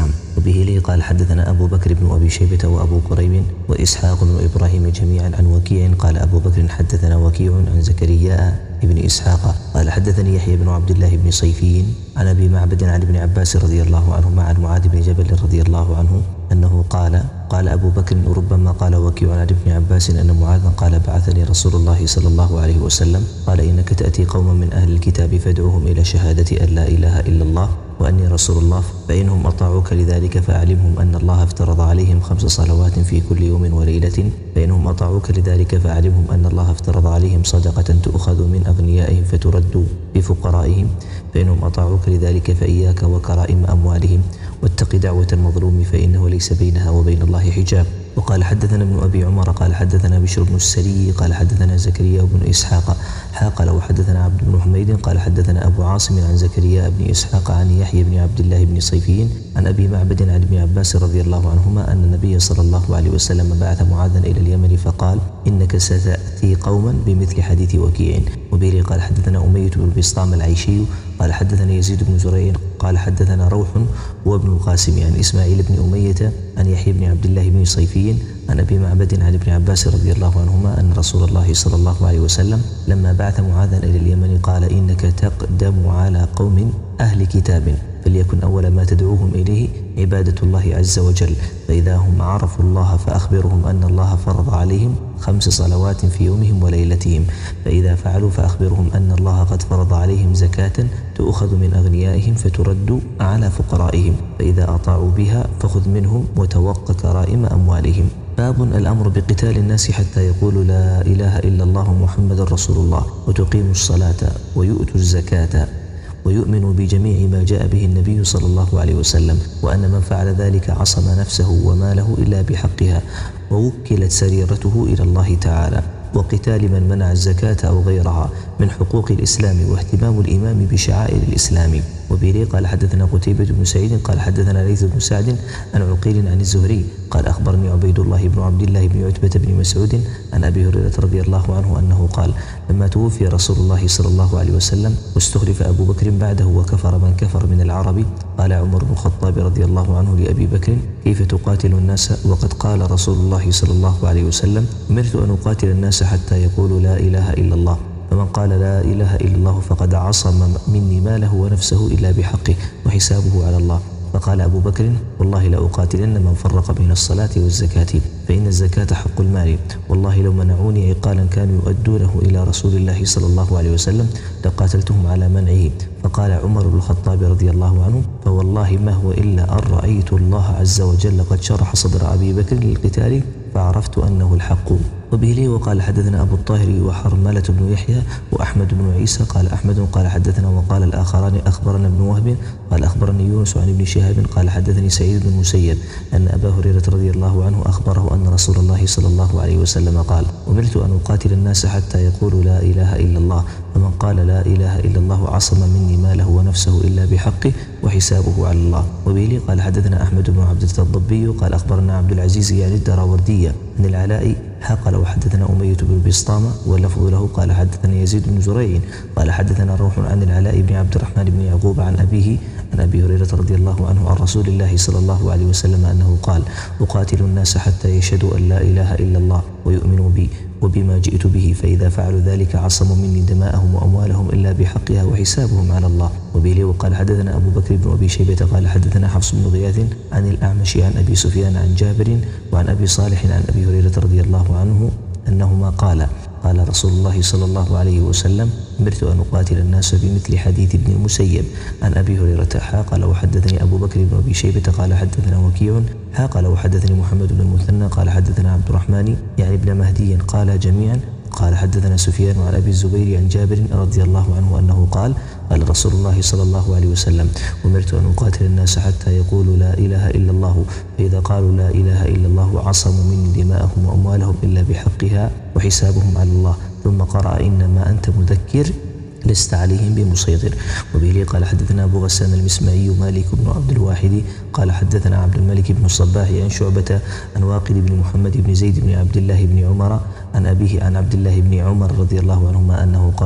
وبه لي قال حدثنا أبو بكر بن أبي شيبة وأبو كريب وإسحاق بن إبراهيم جميعا عن وكيع قال أبو بكر حدثنا وكيع عن زكريا ابن إسحاق قال حدثني يحيى بن عبد الله بن صيفي عن أبي معبد عن ابن عباس رضي الله عنهما عن معاذ بن جبل رضي الله عنه أنه قال قال أبو بكر ربما قال وكيع عن ابن عباس أن معاذا قال بعثني رسول الله صلى الله عليه وسلم قال إنك تأتي قوما من أهل الكتاب فادعوهم إلى شهادة أن لا إله إلا الله وأني رسول الله فإنهم أطاعوك لذلك فأعلمهم أن الله افترض عليهم خمس صلوات في كل يوم وليلة فإنهم أطاعوك لذلك فأعلمهم أن الله افترض عليهم صدقة تؤخذ من أغنيائهم فترد بفقرائهم فإنهم أطاعوك لذلك فإياك وكرائم أموالهم واتق دعوة المظلوم فإنه ليس بينها وبين الله حجاب. وقال حدثنا ابن أبي عمر قال حدثنا بشر بن السري قال حدثنا زكريا بن إسحاق حاق له حدثنا عبد بن حميد قال حدثنا أبو عاصم عن زكريا بن إسحاق عن يحيى بن عبد الله بن صيفي عن أبي معبد عن ابن عباس رضي الله عنهما أن النبي صلى الله عليه وسلم بعث معاذا إلى اليمن فقال إنك ستأتي قوما بمثل حديث وكيع. وبه قال حدثنا أمية بن بسطام العيشي قال حدثنا يزيد بن زريع قال حدثنا روح وابن القاسم عن إسماعيل بن أمية عن يحيى بن عبد الله بن صيفي عن أبي معبد عن ابن عباس رضي الله عنهما أن رسول الله صلى الله عليه وسلم لما بعث معاذا إلى اليمن قال إنك تقدم على قوم أهل كتاب فليكن أول ما تدعوهم إليه عبادة الله عز وجل فإذا هم عرفوا الله فأخبرهم أن الله فرض عليهم خمس صلوات في يومهم وليلتهم فإذا فعلوا فأخبرهم أن الله قد فرض عليهم زكاة تؤخذ من أغنيائهم فترد على فقرائهم فإذا أطاعوا بها فخذ منهم وتوق كرائم أموالهم. باب الأمر بقتال الناس حتى يقولوا لا إله إلا الله محمد رسول الله وتقيموا الصلاة ويؤتوا الزكاة ويؤمن بجميع ما جاء به النبي صلى الله عليه وسلم وأن من فعل ذلك عصم نفسه وماله إلا بحقها ووكلت سريرته إلى الله تعالى وقتال من منع الزكاة أو غيرها من حقوق الإسلام واهتمام الإمام بشعائر الإسلام. وبه قال حدثنا قتيبة بن سعيد قال حدثنا ليث بن سعد عن عقيل عن الزهري قال أخبرني عبيد الله بن عبد الله بن عتبة بن مسعود عن أبي هريرة رضي الله عنه أنه قال لما توفي رسول الله صلى الله عليه وسلم واستخلف أبو بكر بعده وكفر من كفر من العرب قال عمر بن الخطاب رضي الله عنه لأبي بكر كيف تقاتل الناس وقد قال رسول الله صلى الله عليه وسلم أمرت أن أقاتل الناس حتى يقولوا لا إله إلا الله فمن قال لا إله إلا الله فقد عصم مني ماله ونفسه إلا بحقه وحسابه على الله. فقال أبو بكر والله لأقاتلن من فرق بين الصلاة والزكاة فإن الزكاة حق المال والله لو منعوني عقالا كانوا يؤدونه إلى رسول الله صلى الله عليه وسلم لقاتلتهم على منعه. فقال عمر بن الخطاب رضي الله عنه فوالله ما هو إلا أن رأيت الله عز وجل قد شرح صدر أبي بكر للقتال فعرفت أنه الحق. وبه لي وقال حدثنا أبو الطاهر وحرملة بن يحيى وأحمد بن عيسى قال أحمد قال حدثنا وقال الآخران أخبرنا ابن وهب قال أخبرني يونس عن ابن شهاب قال حدثني سعيد بن المسيب أن أبا هريرة رضي الله عنه أخبره أن رسول الله صلى الله عليه وسلم قال أمرت أن أقاتل الناس حتى يقولوا لا إله إلا الله فمن قال لا إله إلا الله عصم مني ماله ونفسه إلا بحقه وحسابه على الله. وبه لي قال حدثنا أحمد بن عبد الضبي قال أخبرنا عبد العزيز يعني الدراوردية عن العلاء حق له حدثنا أمية بن بسطامة واللفظ له قال حدثنا يزيد بن زريع قال حدثنا روح عن العلاء بن عبد الرحمن بن يعقوب عن أبيه عن أبي هريرة رضي الله عنه عن رسول الله صلى الله عليه وسلم أنه قال أقاتل الناس حتى يشهدوا أن لا إله إلا الله ويؤمنوا بي وبما جئت به فإذا فعلوا ذلك عصموا مني دماءهم وأموالهم إلا بحقها وحسابهم على الله. وبه وقال حدثنا أبو بكر بن أبي شيبة قال حدثنا حفص بن غياث عن الأعمش عن أبي سفيان عن جابر وعن أبي صالح عن أبي هريرة رضي الله عنه أنهما قال قال رسول الله صلى الله عليه وسلم أمرت أن أقاتل الناس بمثل حديث ابن المسيب عن أبي هريرة حاق له حدثني أبو بكر بن أبي شيبة قال حدثنا وكيع حاق له حدثني محمد بن المثنى قال حدثنا عبد الرحمن يعني ابن مهدي قال جميعا قال حدثنا سفيان عن أبي الزبير عن جابر رضي الله عنه أنه قال قال رسول الله صلى الله عليه وسلم أمرت أن أقاتل الناس حتى يقولوا لا إله إلا الله فإذا قالوا لا إله إلا الله عصموا مني دماءهم وأموالهم إلا بحقها وحسابهم على الله. ثم قرأ إنما أنت مذكر لست عليهم بمسيطر. وبه قال حدثنا أبو غسان المسمعي مالك بن عبد الواحد قال حدثنا عبد الملك بن الصباح عن شعبة عن واقد بن محمد بن زيد بن عبد الله بن عمر عن أبيه عن عبد الله بن عمر رضي الله عنهما أنه قال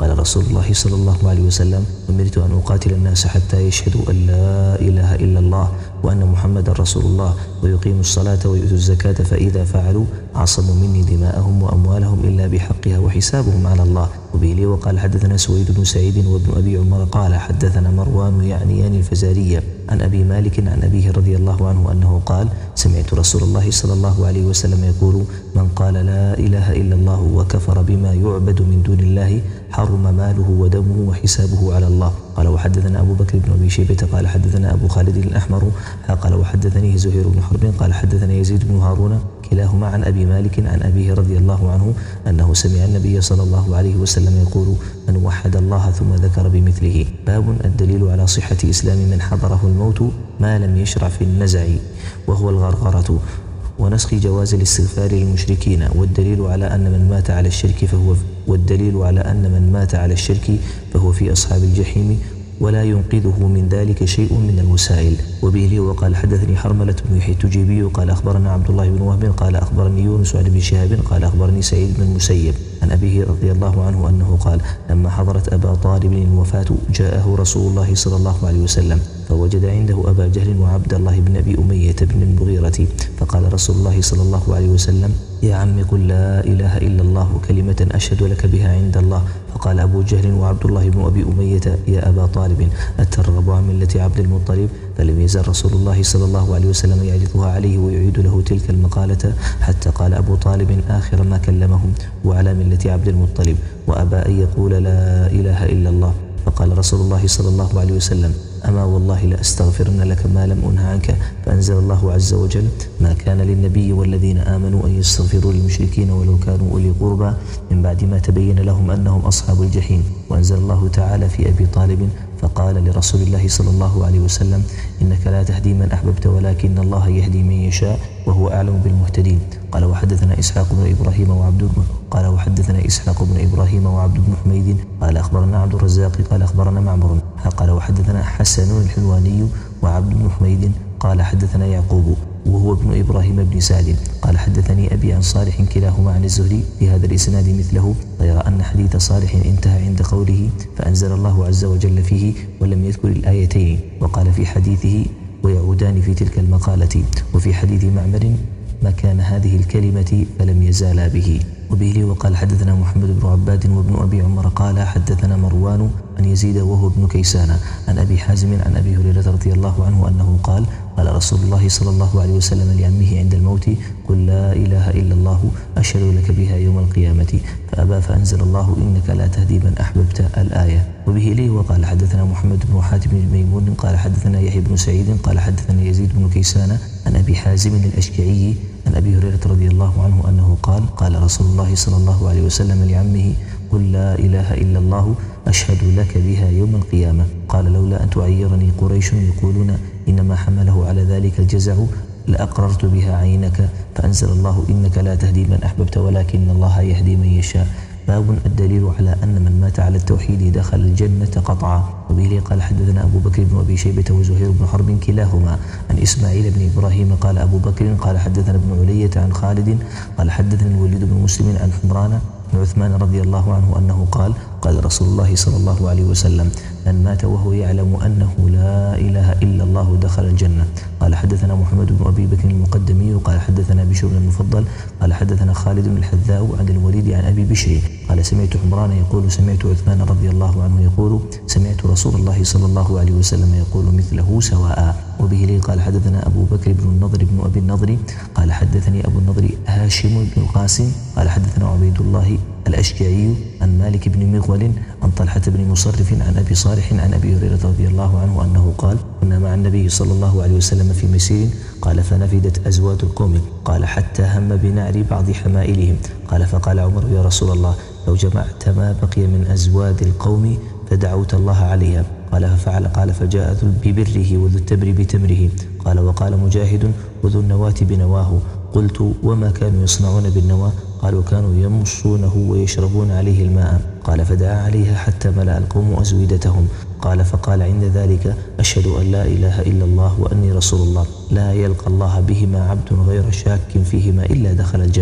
قال رسول الله صلى الله عليه وسلم: أمرت أن أقاتل الناس حتى يشهدوا أن لا إله إلا الله وأن محمدا رسول الله ويقيموا الصلاة ويؤتوا الزكاة، فإذا فعلوا عصموا مني دماءهم وأموالهم إلا بحقها وحسابهم على الله. وبه وقال حدثنا سويد بن سعيد وابن أبي عمر قال حدثنا مروان يعنيان الفزارية عن أبي مالك عن أبيه رضي الله عنه أنه قال: سمعت رسول الله صلى الله عليه وسلم يقول: من قال لا إله إلا الله وكفر بما يعبد من دون الله حرم ماله ودمه وحسابه على الله. قال وحدثنا أبو بكر بن أبي شيبة قال حدثنا أبو خالد الأحمر قال وحدثني زهير بن حرب قال حدثنا يزيد بن هارون كلاهما عن أبي مالك عن أبيه رضي الله عنه أنه سمع النبي صلى الله عليه وسلم يقول: من وحد الله ثم ذكر بمثله. باب الدليل على صحة إسلام من حضره الموت ما لم يشرع في النزع وهو الغرغرة، ونسخ جواز الاستغفار للمشركين، والدليل على أن من مات على الشرك فهو والدليل على أن من مات على الشرك فهو في أصحاب الجحيم ولا ينقذه من ذلك شيء من الوسائل. وبه لي وقال حدثني حرملة بن يحيى التجيبي قال أخبرنا عبد الله بن وهب قال أخبرني يونس عن ابن شهاب قال أخبرني سعيد بن المسيب عن أبيه رضي الله عنه أنه قال: لما حضرت أبا طالب الوفاة جاءه رسول الله صلى الله عليه وسلم فوجد عنده أبا جهل وعبد الله بن أبي أمية بن المغيرة، فقال رسول الله صلى الله عليه وسلم: يا عم قل لا إله إلا الله كلمة أشهد لك بها عند الله. فقال أبو جهل وعبد الله بن أبي أمية: يا أبا طالب أترغب عن ملة عبد المطلب؟ فلم يزل رسول الله صلى الله عليه وسلم يعرضها عليه ويعيد له تلك المقالة حتى قال أبو طالب آخر ما كلمهم: وعلى ملة عبد المطلب، وأبى أن يقول لا إله إلا الله. فقال رسول الله صلى الله عليه وسلم: أما والله لأستغفرن لك ما لم أنه عنك. فأنزل الله عز وجل: ما كان للنبي والذين آمنوا أن يستغفروا للمشركين ولو كانوا أولي قربى من بعد ما تبين لهم أنهم أصحاب الجحيم. وأنزل الله تعالى في أبي طالب فقال لرسول الله صلى الله عليه وسلم: إنك لا تهدي من أحببت ولكن الله يهدي من يشاء وهو أعلم بالمهتدين. قال وحدثنا إسحاق بن إبراهيم وعبد قال وحدثنا إسحاق بن إبراهيم وعبد بن حميد قال أخبرنا عبد الرزاق قال أخبرنا معمر قال وحدثنا حسن الحلواني وعبد بن حميد قال حدثنا يعقوب وهو ابن إبراهيم بن سعد قال حدثني أبي عن صالح كلاهما عن الزهري في هذا الإسناد مثله، غير أن حديث صالح انتهى عند قوله: فأنزل الله عز وجل فيه، ولم يذكر الآيتين. وقال في حديثه: ويعودان في تلك المقالة. وفي حديث معمر: مكان هذه الكلمة فلم يزالا به. وبه لي وقال حدثنا محمد بن عباد وابن أبي عمر قال حدثنا مروان عن يزيد وهو ابن كيسان عن أبي حازم عن أبي هريرة رضي الله عنه أنه قال: قال رسول الله صلى الله عليه وسلم لعمه عند الموت: قل لا إله إلا الله أشهد لك بها يوم القيامة، فأبى فأنزل الله: إنك لا تهدي من أحببت الآية. وبه لي وقال حدثنا محمد بن حاتم بن ميمون قال حدثنا يحيى بن سعيد قال حدثنا يزيد بن كيسان عن أبي حازم الأشجعي عن أبي هريرة رضي الله عنه أنه قال: قال رسول الله صلى الله عليه وسلم لعمه: قل لا إله إلا الله أشهد لك بها يوم القيامة. قال: لولا أن تعيرني قريش يقولون إنما حمله على ذلك الجزع لأقررت بها عينك. فأنزل الله: إنك لا تهدي من أحببت ولكن الله يهدي من يشاء. باب الدليل على أن من مات على التوحيد دخل الجنة قطعا. وبه قال حدثنا أبو بكر بن أبي شيبة وزهير بن حرب كلاهما عن إسماعيل بن إبراهيم قال أبو بكر قال حدثنا ابن علية عن خالد قال حدثنا الوليد بن مسلم عن حمران بن عثمان رضي الله عنه أنه قال: قال رسول الله صلى الله عليه وسلم: من مات وهو يعلم أنه لا إله إلا الله دخل الجنة. قال حدثنا محمد بن أبي بكر المقدمي قال حدثنا بشر بن المفضل قال حدثنا خالد بن الحذاء عن الوليد عن أبي بشر قال: سمعت حمران يقول: سمعت عثمان رضي الله عنه يقول: سمعت رسول الله صلى الله عليه وسلم يقول مثله سواء. وبه لي قال حدثنا أبو بكر بن النضر بن أبي النضر قال حدثني أبو النضر هاشم بن القاسم قال حدثنا عبيد الله الأشجعي عن مالك بن مغول عن طلحة بن مصرف عن أبي صالح عن أبي هريرة رضي الله عنه أنه قال: كنا مع النبي صلى الله عليه وسلم في مسير قال: فنفدت أزواد القوم قال: حتى هم بنعر بعض حمائلهم قال: فقال عمر: يا رسول الله، لو جمعت ما بقي من أزواد القوم فدعوت الله عليها. قال: ففعل. قال: فجاء ذو ببره وذو التبر بتمره. قال: وقال مجاهد: وذو النواة بنواه. قلت: وما كانوا يصنعون بالنواة؟ قالوا: كانوا يمصونه ويشربون عليه الماء. قال: فدعا عليها حتى ملأ القوم أزودتهم. قال: فقال عند ذلك: أشهد أن لا إله إلا الله وأني رسول الله، لا يلقى الله بهما عبد غير شاك فيهما إلا دخل الجنة.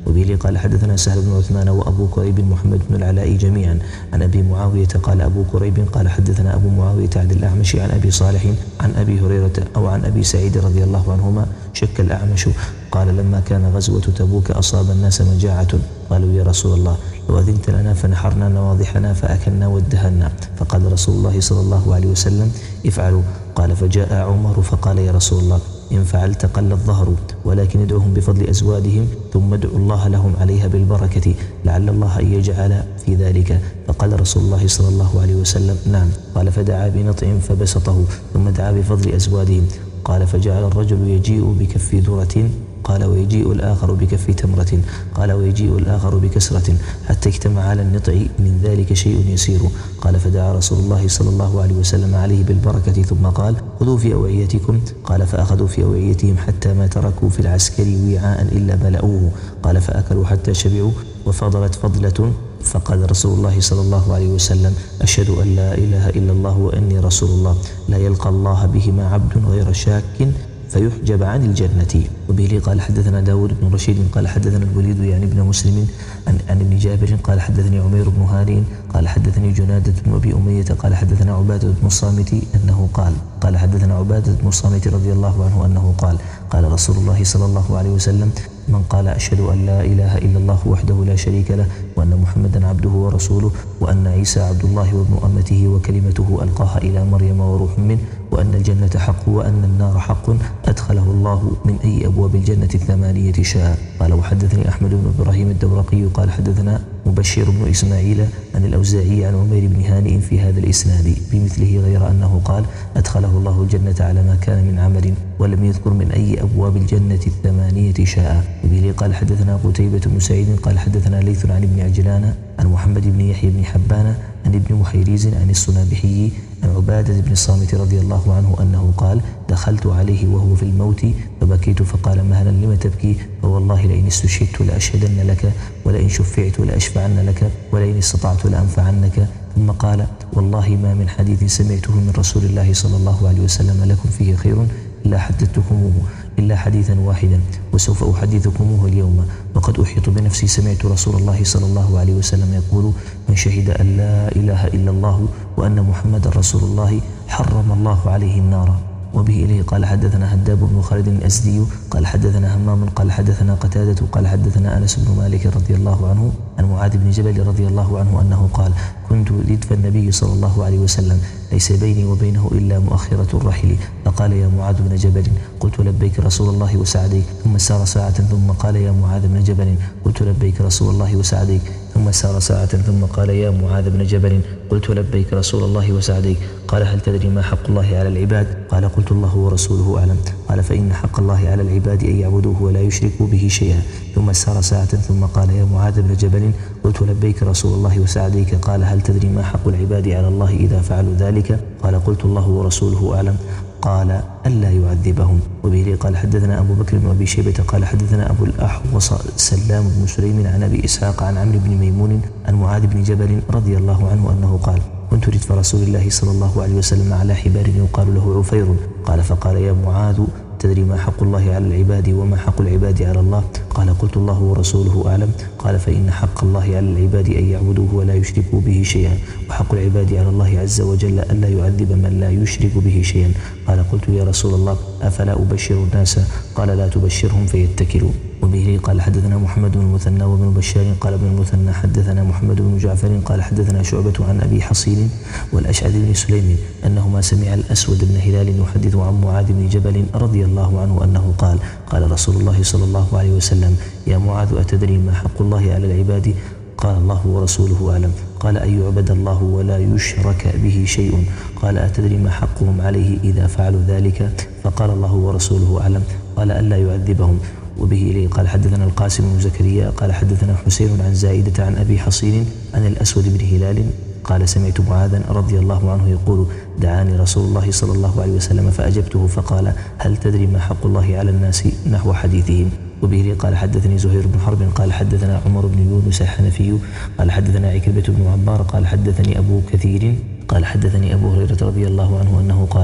وبه قال حدثنا سهل بن عثمان وأبو كريب محمد بن العلاء جميعا عن أبي معاوية قال أبو كريب قال حدثنا أبو معاوية عن الأعمش عن أبي صالح عن أبي هريرة أو عن أبي سعيد رضي الله عنهما شك الأعمش قال لما كان غزوة تبوك أصاب الناس مجاعة قالوا يا رسول الله لو أذنت لنا فنحرنا نواضحنا فأكلنا وادهنا فقال رسول الله صلى الله عليه وسلم افعلوا قال فجاء عمر فقال يا رسول الله إن فعلت قل الظهر ولكن ادعوهم بفضل أزوادهم ثم ادعوا الله لهم عليها بالبركة لعل الله أن يجعل في ذلك فقال رسول الله صلى الله عليه وسلم نعم قال فدعا بنطع فبسطه ثم دعا بفضل أزوادهم قال فجعل الرجل يجيء بكف ذرة قال ويجيء الآخر بكف تمرة قال ويجيء الآخر بكسرة حتى اجتمع على النطع من ذلك شيء يسير قال فدعا رسول الله صلى الله عليه وسلم عليه بالبركة ثم قال خذوا في أوعيتكم قال فأخذوا في أوعيتهم حتى ما تركوا في العسكر وعاء إلا ملأوه قال فأكلوا حتى شبعوا وفضلت فضلة فقال رسول الله صلى الله عليه وسلم أشهد أن لا إله إلا الله وأني رسول الله لا يلقى الله بهما عبد غير شاك فيحجب عن الجنة. وبه قال حدثنا داود بن رشيد قال حدثنا الوليد يعني ابن مسلم عن, عن ابن جابر قال حدثني عمير بن هانئ قال حدثني جنادة بن أبي أمية قال حدثنا عبادة بن الصامت أنه قال قال حدثنا عبادة بن الصامت رضي الله عنه أنه قال قال رسول الله صلى الله عليه وسلم من قال أشهد أن لا إله إلا الله وحده لا شريك له وأن محمدا عبده ورسوله وأن عيسى عبد الله وابن أمته وكلمته ألقاها إلى مريم وروح منه وأن الجنة حق وأن النار حق أدخله الله من أي أبواب الجنة الثمانية شاء. قال وحدثني أحمد بن إبراهيم الدورقي قال حدثنا مبشر بن إسماعيل عن الأوزاعي عن عمير بن هانئ في هذا الإسناد بمثله غير أنه قال أدخله الله الجنة على ما كان من عمل ولم يذكر من أي أبواب الجنة الثمانية شاء. وبه قال حدثنا قتيبة بن سعيد قال حدثنا ليث عن ابن عجلان عن محمد بن يحيى بن حبان عن ابن محيريز عن الصنابحي عن عبادة بن الصامت رضي الله عنه أنه قال دخلت عليه وهو في الموت فبكيت فقال مهلا لم تبكي فوالله لئن استشهدت لأشهدن لك ولئن شفعت لأشفعن لك ولئن استطعت لأنفعنك ثم قال والله ما من حديث سمعته من رسول الله صلى الله عليه وسلم لكم فيه خير إلا حدثتكموه إلا حديثا واحدا وسوف أحدثكموه اليوم وقد أحيط بنفسي سمعت رسول الله صلى الله عليه وسلم يقول من شهد أن لا إله إلا الله وأن محمد رسول الله حرم الله عليه النار. وبه إليه قال حدثنا هداب بن خالد الأزدي قال حدثنا همام قال حدثنا قتادة قال حدثنا أنس بن مالك رضي الله عنه عن معاذ بن جبل رضي الله عنه أنه قال كنت ردف النبي صلى الله عليه وسلم ليس بيني وبينه إلا مؤخرة الرحل فقال يا معاذ بن جبل قلت لبيك رسول الله وسعديك ثم سار ساعة ثم قال يا معاذ بن جبل قلت لبيك رسول الله وسعديك ثم سار ساعة ثم قال يا معاذ بن جبل قلت لبيك رسول الله وسعديك قال هل تدري ما حق الله على العباد قال قلت الله ورسوله أعلم قال فإن حق الله على العباد أن يعبدوه ولا يشركوا به شيئا ثم سار ساعة ثم قال يا معاذ بن جبل قلت لبيك رسول الله وسعديك قال هل تدري ما حق العباد على الله إذا فعلوا ذلك قال قلت الله ورسوله أعلم قال ألا يعذبهم. وبه قال حدثنا أبو بكر بن أبي شيبة قال حدثنا أبو الأحوص سلام بن سليم عن أبي إسحاق عن عمرو بن ميمون عن معاذ بن جبل رضي الله عنه أنه قال كنت ردف رسول الله صلى الله عليه وسلم على حبار يقال له عفير قال فقال يا معاذ تدري ما حق الله على العباد وما حق العباد على الله قال قلت الله ورسوله أعلم قال فإن حق الله على العباد أن يعبدوه ولا يشركوا به شيئا وحق العباد على الله عز وجل ألا يعذب من لا يشرك به شيئا قال قلت يا رسول الله أفلا أبشر الناس قال لا تبشرهم فيتكلوا. وبه قال حدثنا محمد بن المثنى وابن بشار قال ابن المثنى حدثنا محمد بن جعفر قال حدثنا شعبة عن أبي حصين والأشعث بن سليم أنهما سمع الأسود بن هلال يحدث عن معاذ بن جبل رضي الله عنه أنه قال قال رسول الله صلى الله عليه وسلم يا معاذ أتدري ما حق الله على العباد قال الله ورسوله أعلم قال أن يعبد الله ولا يشرك به شيء قال أتدري ما حقهم عليه إذا فعلوا ذلك فقال الله ورسوله أعلم قال ألا يعذبهم. وبه إليه قال حدثنا القاسم بن زكريا قال حدثنا حسين عن زائدة عن أبي حصين عن الأسود بن هلال قال سمعت معاذا رضي الله عنه يقول دعاني رسول الله صلى الله عليه وسلم فأجبته فقال هل تدري ما حق الله على الناس نحو حديثهم. وبه قال حدثني زهير بن حرب قال حدثنا عمر بن يونس الحنفي قال حدثنا عكرمة بن عمار قال حدثني أبو كثير قال حدثني أبو هريرة رضي الله عنه أنه قال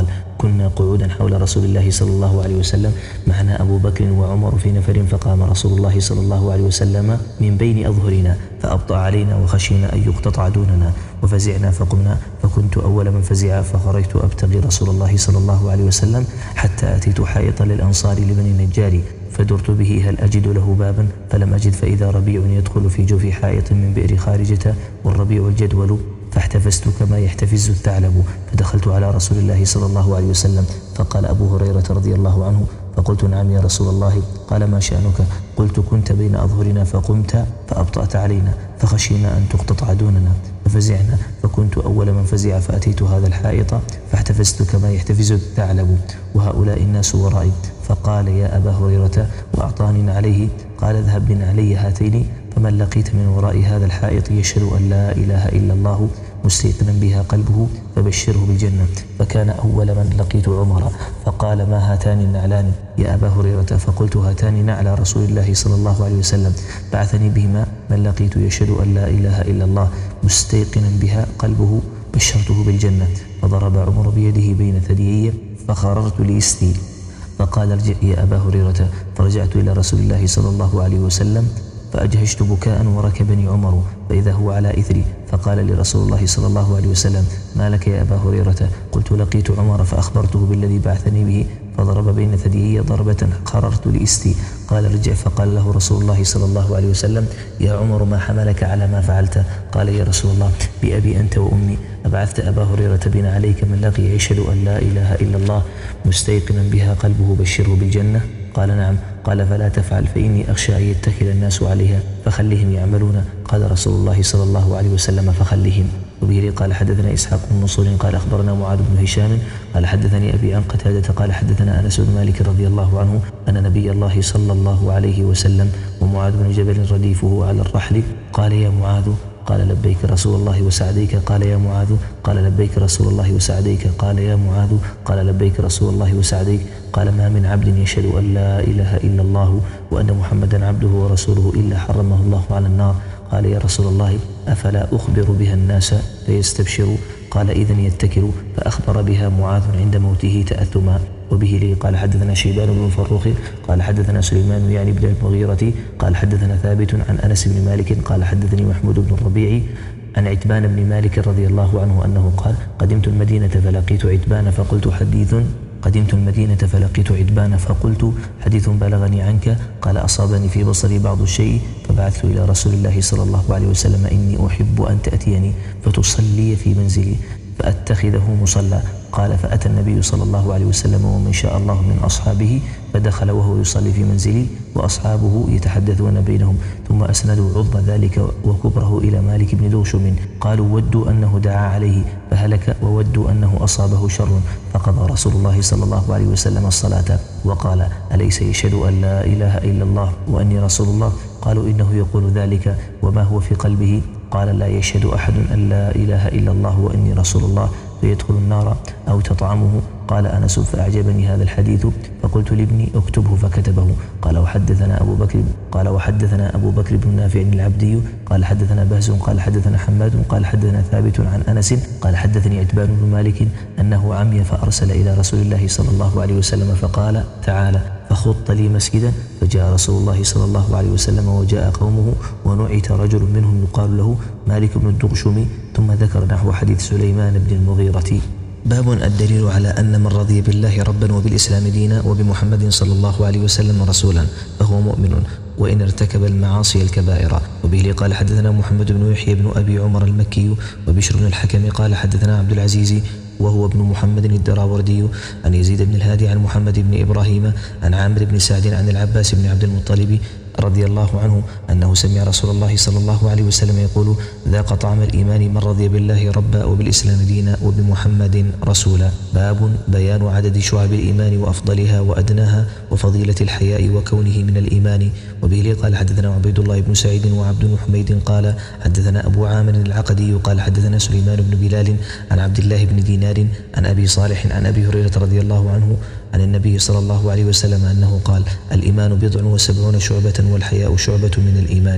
كنا قعودا حول رسول الله صلى الله عليه وسلم معنا أبو بكر وعمر في نفر، فقام رسول الله صلى الله عليه وسلم من بين أظهرنا فأبطأ علينا وخشينا أن يقتطع دوننا وفزعنا فقمنا، فكنت أول من فزع فخرجت أبتغي رسول الله صلى الله عليه وسلم حتى أتيت حائطا للأنصار لبني النجار فدرت به هل أجد له بابا، فلم أجد، فإذا ربيع يدخل في جوف حائط من بئر خارجة والربيع الجدول، فاحتفزت كما يحتفز الثعلب، فدخلت على رسول الله صلى الله عليه وسلم فقال أبو هريرة رضي الله عنه، فقلت نعم يا رسول الله، قال ما شأنك؟ قلت كنت بين أظهرنا فقمت فأبطأت علينا فخشينا أن تقتطع دوننا ففزعنا، فكنت أول من فزع فأتيت هذا الحائط فاحتفزت كما يحتفز الثعلب وهؤلاء الناس ورائي، فقال يا أبا هريرة وأعطاني عليه، قال اذهب بن علي هاتين، فمن لقيت من وراء هذا الحائط يشهد أن لا إله إلا الله مستيقنا بها قلبه فبشره بالجنة. فكان أول من لقيت عمر فقال ما هاتان النعلان يا أبا هريرة؟ فقلت هاتان نعل رسول الله صلى الله عليه وسلم بعثني بهما من لقيت يشهد أن لا إله إلا الله مستيقنا بها قلبه بشرته بالجنة. فضرب عمر بيده بين ثديي فخررت ليستي، فقال ارجع يا أبا هريرة، فرجعت إلى رسول الله صلى الله عليه وسلم فأجهشت بكاء وركبني عمر فإذا هو على إثري، فقال لرسول الله صلى الله عليه وسلم ما لك يا أبا هريرة؟ قلت لقيت عمر فأخبرته بالذي بعثني به، فضرب بين ثديي ضربة خررت لإستي، قال ارجع، فقال له رسول الله صلى الله عليه وسلم يا عمر ما حملك على ما فعلت؟ قال يا رسول الله بأبي أنت وأمي أبعثت أبا هريرة بنا عليك من لقي يشهد أن لا إله إلا الله مستيقنا بها قلبه بشره بالجنة؟ قال نعم. قال فلا تفعل فإني أخشى أن يتكل الناس عليها فخلهم يعملون. قال رسول الله صلى الله عليه وسلم فخلهم. وبه قال حدثنا إسحاق بن منصور قال أخبرنا معاذ بن هشام قال حدثني أبي عن قتادة قال حدثنا أنس بن مالك رضي الله عنه أن نبي الله صلى الله عليه وسلم ومعاذ بن جبل رديفه على الرحل قال يا معاذ، قال لبيك رسول الله وسعديك، قال يا معاذ، قال لبيك رسول الله وسعديك، قال يا معاذ، قال لبيك رسول الله وسعديك، قال ما من عبد يشهد أن لا إله إلا الله وأن محمدا عبده ورسوله إلا حرمه الله على النار. قال يا رسول الله أفلا أخبر بها الناس فيستبشروا؟ قال إذن يتكلوا. فأخبر بها معاذ عند موته تأثما. وبه لي قال حدثنا شيبان بن فروخ قال حدثنا سليمان يعني بن المغيرة قال حدثنا ثابت عن أنس بن مالك قال حدثني محمود بن الربيع عن عتبان بن مالك رضي الله عنه أنه قال قدمت المدينة فلقيت عتبان فقلت حديث قدمت المدينة فلقيت عتبان فقلت حديث بلغني عنك. قال أصابني في بصري بعض الشيء فبعثت إلى رسول الله صلى الله عليه وسلم إني أحب أن تأتيني فتصلي في منزلي فأتخذه مصلى. قال فأتى النبي صلى الله عليه وسلم ومن شاء الله من أصحابه فدخل وهو يصلي في منزلي وأصحابه يتحدثون بينهم، ثم أسندوا عظم ذلك وكبره إلى مالك بن دوشم قالوا ودوا أنه دعا عليه فهلك وودوا أنه أصابه شر، فقضى رسول الله صلى الله عليه وسلم الصلاة وقال أليس يشهد أن لا إله إلا الله وأني رسول الله؟ قالوا إنه يقول ذلك وما هو في قلبه؟ قال لا يشهد أحد أن لا إله إلا الله وأني رسول الله فيدخل النار أو تطعمه. قال أنس فأعجبني هذا الحديث فقلت لابني اكتبه فكتبه. قال وحدثنا أبو بكر قال وحدثنا أبو بكر بن نافع العبدي قال حدثنا بهز قال حدثنا حماد قال حدثنا ثابت عن أنس قال حدثني عتبان بن مالك أنه عمي فأرسل إلى رسول الله صلى الله عليه وسلم فقال تعالى فخط لي مسجدا، فجاء رسول الله صلى الله عليه وسلم وجاء قومه ونعت رجل منهم يقال له مالك بن الدغشم، ثم ذكر نحو حديث سليمان بن المغيرة. باب الدليل على أن من رضي بالله ربا وبالإسلام دينا وبمحمد صلى الله عليه وسلم رسولا فهو مؤمن وإن ارتكب المعاصي الكبائر. وبه قال حدثنا محمد بن يحيى بن أبي عمر المكي وبشر بن الحكم قال حدثنا عبد العزيز وهو ابن محمد الدراوردي عن يزيد بن الهادي عن محمد بن إبراهيم عن عامر بن سعد عن العباس بن عبد المطلب رضي الله عنه أنه سمع رسول الله صلى الله عليه وسلم يقول ذاق طعم الإيمان من رضي بالله ربا وبالإسلام دينا وبمحمد رسولا. باب بيان عدد شعب الإيمان وأفضلها وأدناها وفضيلة الحياء وكونه من الإيمان. وبه قال حدثنا عبيد الله بن سعيد وعبد بن حميد قال حدثنا أبو عامر العقدي قال حدثنا سليمان بن بلال عن عبد الله بن دينار عن أبي صالح عن أبي هريرة رضي الله عنه عن النبي صلى الله عليه وسلم أنه قال الإيمان بضع وسبعون شعبة والحياء شعبة من الإيمان.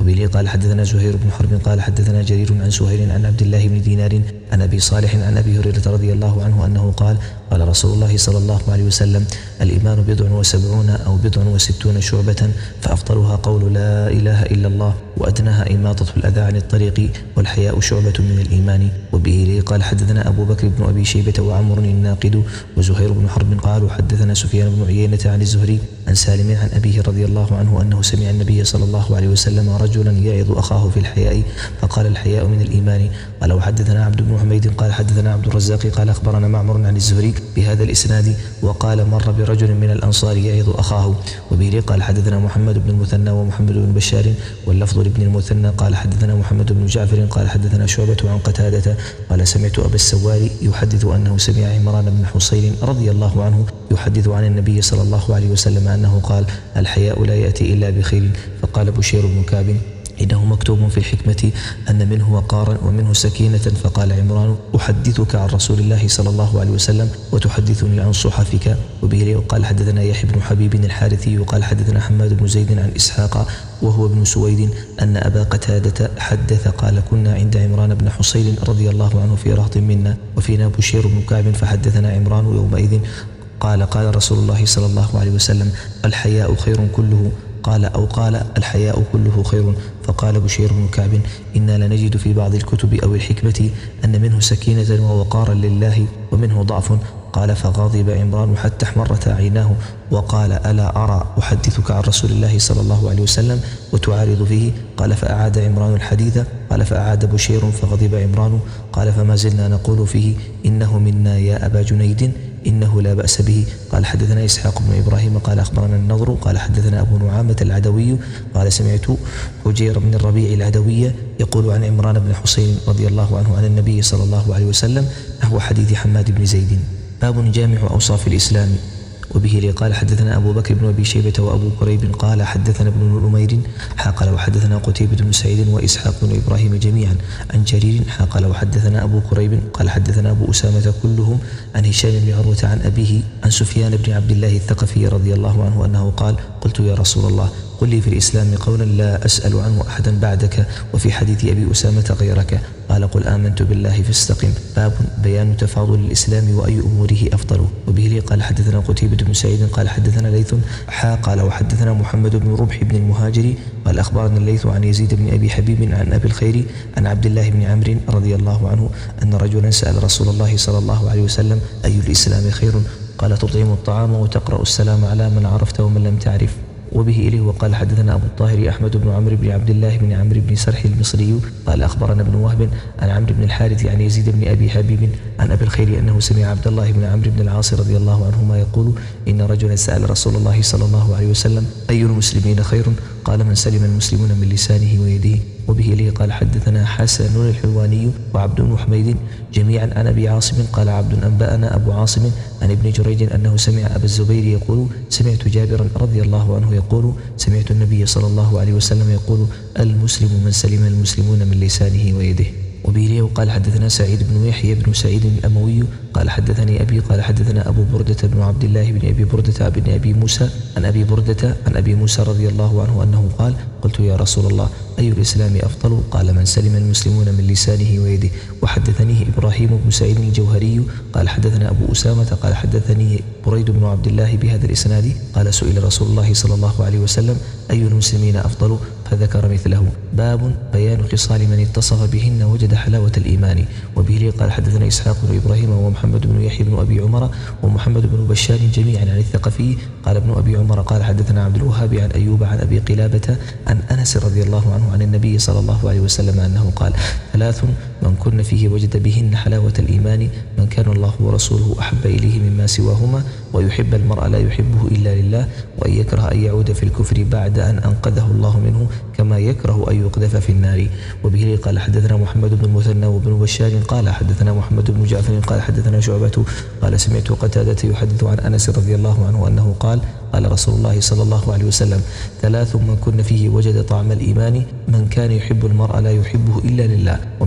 وبه قال حدثنا زهير بن حرب قال حدثنا جرير عن سهيل عن عبد الله بن دينار عن أبي صالح عن أبي هريرة رضي الله عنه أنه قال قال رسول الله صلى الله عليه وسلم الإيمان بضع وسبعون أو بضع وستون شعبة فأفضلها قول لا إله إلا الله وأدناها إماطة الأذى عن الطريق والحياء شعبة من الإيمان. وبه قال حدثنا أبو بكر بن أبي شيبة وعمر الناقد وزهير بن حرب قالوا حدثنا سفيان بن عيينة عن الزهري عن سالم عن أبيه رضي الله عنه أنه سمع النبي صلى الله عليه وسلم رجلا يعظ أخاه في الحياء فقال الحياء من الإيمان. قال وحدثنا عبد بن حميد قال حدثنا عبد الرزاق قال أخبرنا معمر عن الزهري بهذا الإسناد وقال مر برجل من الأنصار يعظ أخاه. وبه قال حدثنا محمد بن المثنى ومحمد بن بشار واللفظ لابن المثنى قال حدثنا محمد بن جعفر قال حدثنا شعبة عن قتادة قال سمعت أبا السواري يحدث أنه سمع عمران بن حصين رضي الله عنه يحدث عن النبي صلى الله عليه وسلم أنه قال الحياء لا يأتي إلا بخير. فقال بشير بن كعب إنه مكتوب في الحكمة أن منه وقارا ومنه سكينة. فقال عمران أحدثك عن رسول الله صلى الله عليه وسلم وتحدثني عن صحفك. وبه قال حدثنا يحيى بن حبيب الحارثي وقال حدثنا حماد بن زيد عن إسحاق وهو ابن سويد أن أبا قتادة حدث قال كنا عند عمران بن حصين رضي الله عنه في رهط منا وفينا بشير بن كعب فحدثنا عمران يومئذ قال قال رسول الله صلى الله عليه وسلم الحياء خير كله قال أو قال الحياء كله خير. فقال بشير بن كعب إنا لنجد في بعض الكتب أو الحكمة أن منه سكينة ووقارا لله ومنه ضعف. قال فغاضب عمران حتى احمرت عيناه وقال ألا أرى أحدثك عن رسول الله صلى الله عليه وسلم وتعارض فيه. قال فأعاد عمران الحديث قال فأعاد بشير فغضب عمران قال فما زلنا نقول فيه إنه منا يا أبا جنيد إنه لا بأس به. قال حدثنا إسحاق بن إبراهيم قال أخبرنا النضر قال حدثنا أبو نعامة العدوي قال سمعت حجير بن الربيع العدوي يقول عن عمران بن حصين رضي الله عنه عن النبي صلى الله عليه وسلم نحو حديث حماد بن زيد. باب جامع أوصاف الإسلام. وبه قال حدثنا أبو بكر بن أبي شيبة وأبو كريب قال حدثنا ابن نمير حاقل وحدثنا قتيبة بن سعيد وإسحاق بن إبراهيم جميعا عن جرير حاقل وحدثنا أبو كريب قال حدثنا أبو أسامة كلهم عن هشام بن عروة عن أبيه عن سفيان بن عبد الله الثقفي رضي الله عنه أنه قال قلت يا رسول الله قل لي في الإسلام قولا لا أسأل عنه أحدا بعدك وفي حديث أبي أسامة غيرك. قال قل آمنت بالله فاستقم. باب بيان تفاضل الإسلام وأي أموره أفضل. وبه قال حدثنا قتيبة بن سعيد قال حدثنا ليث حا قال وحدثنا محمد بن ربح بن المهاجر قال أخبرنا الليث عن يزيد بن أبي حبيب عن أبي الخير عن عبد الله بن عمرو رضي الله عنه أن رجلا سأل رسول الله صلى الله عليه وسلم أي الإسلام خير؟ قال تطعم الطعام وتقرأ السلام على من عرفت ومن لم تعرف. وبه إليه وقال حدثنا أبو الطاهر أحمد بن عمرو بن عبد الله بن عمرو بن سرح المصري قال أخبرنا ابن وهب عن عمرو بن الحارث عن يزيد بن أبي حبيب عن أبي الخير أنه سمع عبد الله بن عمرو بن العاص رضي الله عنهما يقول إن رجلا سأل رسول الله صلى الله عليه وسلم أي المسلمين خير؟ قال من سلم المسلمون من لسانه ويده. وبه إليه قال حدثنا حسن الحلواني وعبد بن حميد جميعا عن أبي عاصم قال عبد أنبأنا أبو عاصم عن ابن جريج أنه سمع أبا الزبير يقول سمعت جابرا رضي الله عنه يقول سمعت النبي صلى الله عليه وسلم يقول المسلم من سلم المسلمون من لسانه ويده. وبه وقال حدثنا سعيد بن يحيى بن سعيد الأموي قال حدثني أبي قال حدثنا أبو بردة بن عبد الله بن أبي بردة بن أبي موسى عن أبي بردة عن أبي موسى رضي الله عنه أنه قال قلت يا رسول الله أي الإسلام أفضل؟ قال من سلم المسلمون من لسانه ويده. وحدثنيه إبراهيم بن سعيد الجوهري قال حدثنا أبو أسامة قال حدثني بريد بن عبد الله بهذا الإسناد قال سئل رسول الله صلى الله عليه وسلم أي المسلمين أفضل؟ فذكر مثله. باب بيان خصال من اتصف بهن وجد حلاوة الإيمان. وبه قال حدثنا إسحاق بن إبراهيم ومحمد بن يحيى بن أبي عمر ومحمد بن بشار جميعا عن الثقفي قال ابن أبي عمر قال حدثنا عبد الوهاب عن أيوب عن أبي قلابة عن أنس رضي الله عنه عن النبي صلى الله عليه وسلم أنه قال ثلاث من كن فيه وجد بهن حلاوة الإيمان من كان الله ورسوله أحب إليه مما سواهما ويحب المرء لا يحبه إلا لله وأن يكره أن يعود في الكفر بعد أن أنقذه الله منه كما يكره أن يقذف في النار. وبه قال حدثنا محمد بن المثنى وابن بشار قال حدثنا محمد بن جعفر قال حدثنا شعبة قال سمعت قتادة يحدث عن أنس رضي الله عنه أنه قال قال رسول الله صلى الله عليه وسلم ثلاث من كن فيه وجد طعم الإيمان من كان يحب المرء لا يحبه إلا لله ومن كان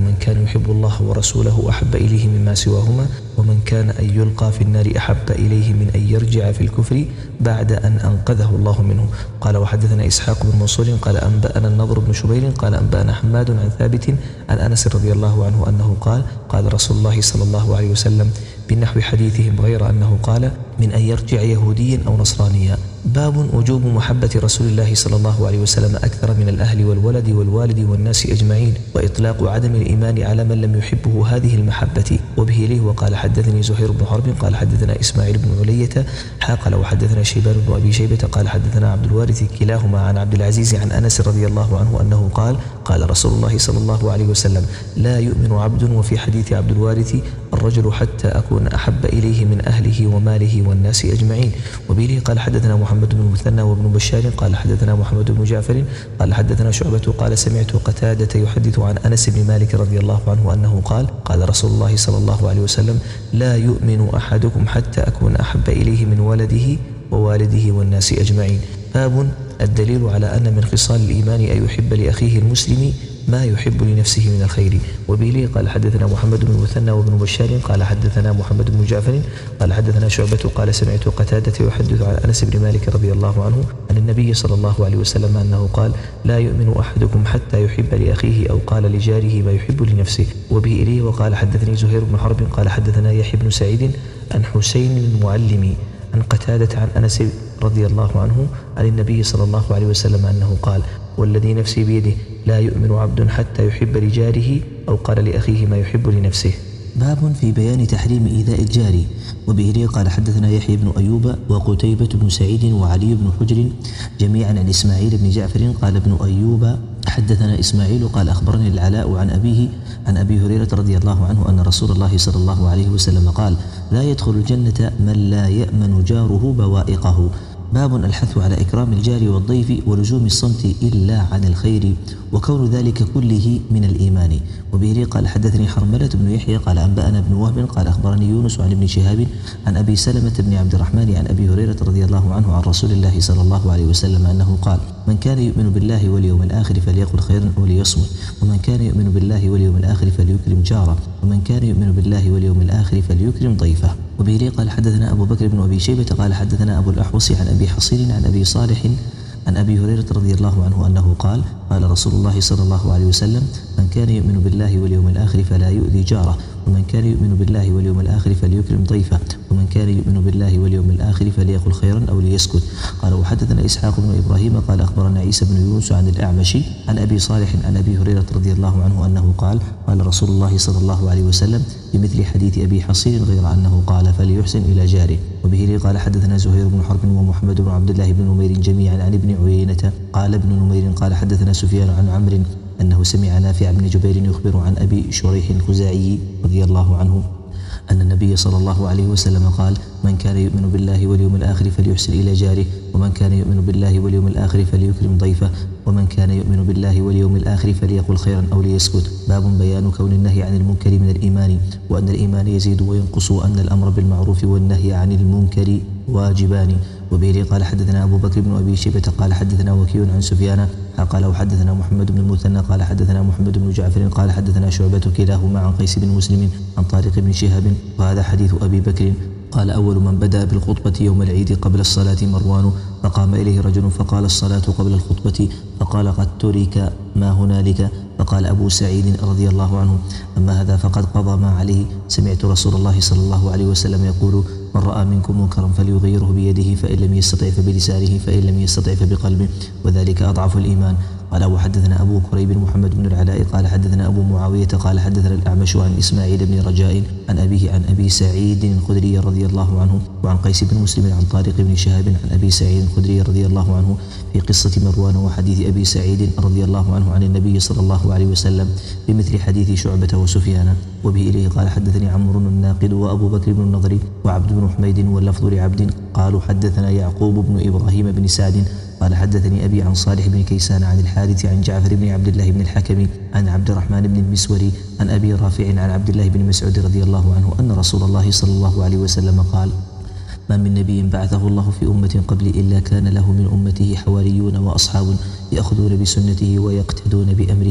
كان يحب الله ورسوله أحب إليه مما سواهما، ومن كان أن يلقى في النار أحب إليه من أن يرجع في الكفر بعد أن أنقذه الله منه. قال وحدثنا إسحاق بن منصور قال أنبأنا النضر بن شبير قال أنبأنا حماد عن ثابت عن أنس رضي الله عنه أنه قال قال رسول الله صلى الله عليه وسلم بنحو حديثهم غير أنه قال من أن يرجع يهوديا أو نصرانيا. باب وجوب محبة رسول الله صلى الله عليه وسلم أكثر من الأهل والولد والوالد والناس أجمعين، وإطلاق عدم الإيمان على من لم يحبه هذه المحبة. وبه ليه وقال حدثني زهير بن حرب قال حدثنا إسماعيل بن علية قال وحدثنا شيبان بن أبي شيبة قال حدثنا عبد الوارث كلاهما عن عبد العزيز عن أنس رضي الله عنه أنه قال قال رسول الله صلى الله عليه وسلم لا يؤمن عبد، وفي حديث عبد الوارث الرجل حتى أكون أحب إليه من أهله وماله والناس أجمعين. وبه قال حدثنا محمد بن المثنى وابن بشار قال حدثنا محمد بن جعفر قال حدثنا شعبة قال سمعت قتادة يحدث عن أنس بن مالك رضي الله عنه أنه قال قال رسول الله صلى الله عليه وسلم لا يؤمن أحدكم حتى أكون أحب إليه من ولده ووالده والناس أجمعين. باب الدليل على أن من خصال الإيمان أن يحب لأخيه المسلم ما يحب لنفسه من الخير. وبه قال حدثنا محمد بن المثنى وابن بشار قال حدثنا محمد بن جعفر قال حدثنا شعبة قال سمعت قتادة يحدث عن أنس بن مالك رضي الله عنه عن النبي صلى الله عليه وسلم أنه قال لا يؤمن أحدكم حتى يحب لأخيه أو قال لجاره ما يحب لنفسه. وبه إليه وقال حدثني زهير بن حرب قال حدثنا يحيى بن سعيد عن حسين المعلم عن قتادة عن أنس رضي الله عنه عن النبي صلى الله عليه وسلم أنه قال والذي نفسي بيده لا يؤمن عبد حتى يحب لجاره أو قال لأخيه ما يحب لنفسه. باب في بيان تحريم إيذاء الجار. وبه قال حدثنا يحيى بن أيوب وقتيبة بن سعيد وعلي بن حجر جميعا عن إسماعيل بن جعفر قال ابن أيوب حدثنا إسماعيل قال أخبرني العلاء عن أبيه عن أبي هريرة رضي الله عنه أن رسول الله صلى الله عليه وسلم قال لا يدخل الجنة من لا يأمن جاره بوائقه. باب الحث على إكرام الجار والضيف ولزوم الصمت إلا عن الخير وكون ذلك كله من الإيمان. وبه قال حدثني حرملة بن يحيى قال أنبأنا بن وهب قال أخبرني يونس عن ابن شهاب عن أبي سلمة بن عبد الرحمن عن أبي هريرة رضي الله عنه عن رسول الله صلى الله عليه وسلم أنه قال من كان يؤمن بالله واليوم الآخر فليقل خيرا أو ليصمت، ومن كان يؤمن بالله واليوم الآخر فليكرم جاره، ومن كان يؤمن بالله واليوم الآخر فليكرم ضيفه. وبه قال حدثنا أبو بكر بن أبي شيبة قال حدثنا أبو الأحوص عن أبي حصير عن أبي صالح عن أبي هريرة رضي الله عنه أنه قال قال رسول الله صلى الله عليه وسلم من كان يؤمن بالله واليوم الآخر فلا يؤذي جاره، ومن كان يؤمن بالله واليوم الآخر فليكرم ضيفه، ومن كان يؤمن بالله واليوم الآخر فليقل خيرا أو ليسكت. قال وحدثنا إسحاق بن إبراهيم قال أخبرنا عيسى بن يونس عن الأعمش عن أبي صالح عن أبي هريرة رضي الله عنه أنه قال قال رسول الله صلى الله عليه وسلم بمثل حديث أبي حصير غير أنه قال فليحسن إلى جاره. وبه قال حدثنا زهير بن حرب ومحمد بن عبد الله بن نمير جميعا عن ابن عيينة قال ابن نمير قال حدثنا سفيان عن عمرو أنه سمع نافع بن جبير يخبر عن أبي شريح الخزاعي رضي الله عنه أن النبي صلى الله عليه وسلم قال من كان يؤمن بالله واليوم الآخر فليحسن إلى جاره، ومن كان يؤمن بالله واليوم الآخر فليكرم ضيفه، ومن كان يؤمن بالله واليوم الآخر فليقل خيرا أو ليسكت. باب بيان كون النهي عن المنكر من الإيمان، وأن الإيمان يزيد وينقص، وأن الأمر بالمعروف والنهي عن المنكر واجبان. وبه قال حدثنا أبو بكر بن أبي شيبة قال حدثنا وكيع عن سفيان قال وحدثنا محمد بن المثنى قال حدثنا محمد بن جعفر قال حدثنا شعبة كلاهما عن قيس بن مسلم عن طارق بن شهاب وهذا حديث أبي بكر. قال أول من بدأ بالخطبة يوم العيد قبل الصلاة مروان، فقام إليه رجل فقال الصلاة قبل الخطبة، فقال قد ترك ما هنالك، فقال أبو سعيد رضي الله عنه أما هذا فقد قضى ما عليه. سمعت رسول الله صلى الله عليه وسلم يقول من رأى منكم منكرا فليغيره بيده، فإن لم يستطع فبلسانه، فإن لم يستطع فبقلبه، وذلك أضعف الإيمان. قال وحدثنا أبو كريب محمد بن العلاء قال حدثنا أبو معاوية قال حدثنا الأعمش عن إسماعيل بن رجاء عن أبيه عن أبي سعيد الخدري رضي الله عنه وعن قيس بن مسلم عن طارق بن شهاب عن أبي سعيد الخدري رضي الله عنه في قصة مروان وحديث أبي سعيد رضي الله عنه عن النبي صلى الله عليه وسلم بمثل حديث شعبة وسفيان. وبه إليه قال حدثني عمرو الناقد وأبو بكر بن النضر وعبد بن حميد واللفظ لعبد قالوا حدثنا يعقوب بن إبراهيم بن سعد قال حدثني أبي عن صالح بن كيسان عن الحارث عن جعفر بن عبد الله بن الحكم عن عبد الرحمن بن المسوري عن أبي رافع عن عبد الله بن مسعود رضي الله عنه أن رسول الله صلى الله عليه وسلم قال ما من نبي بعثه الله في أمة قبل إلا كان له من أمته حواريون وأصحاب يأخذون بسنته ويقتدون بأمره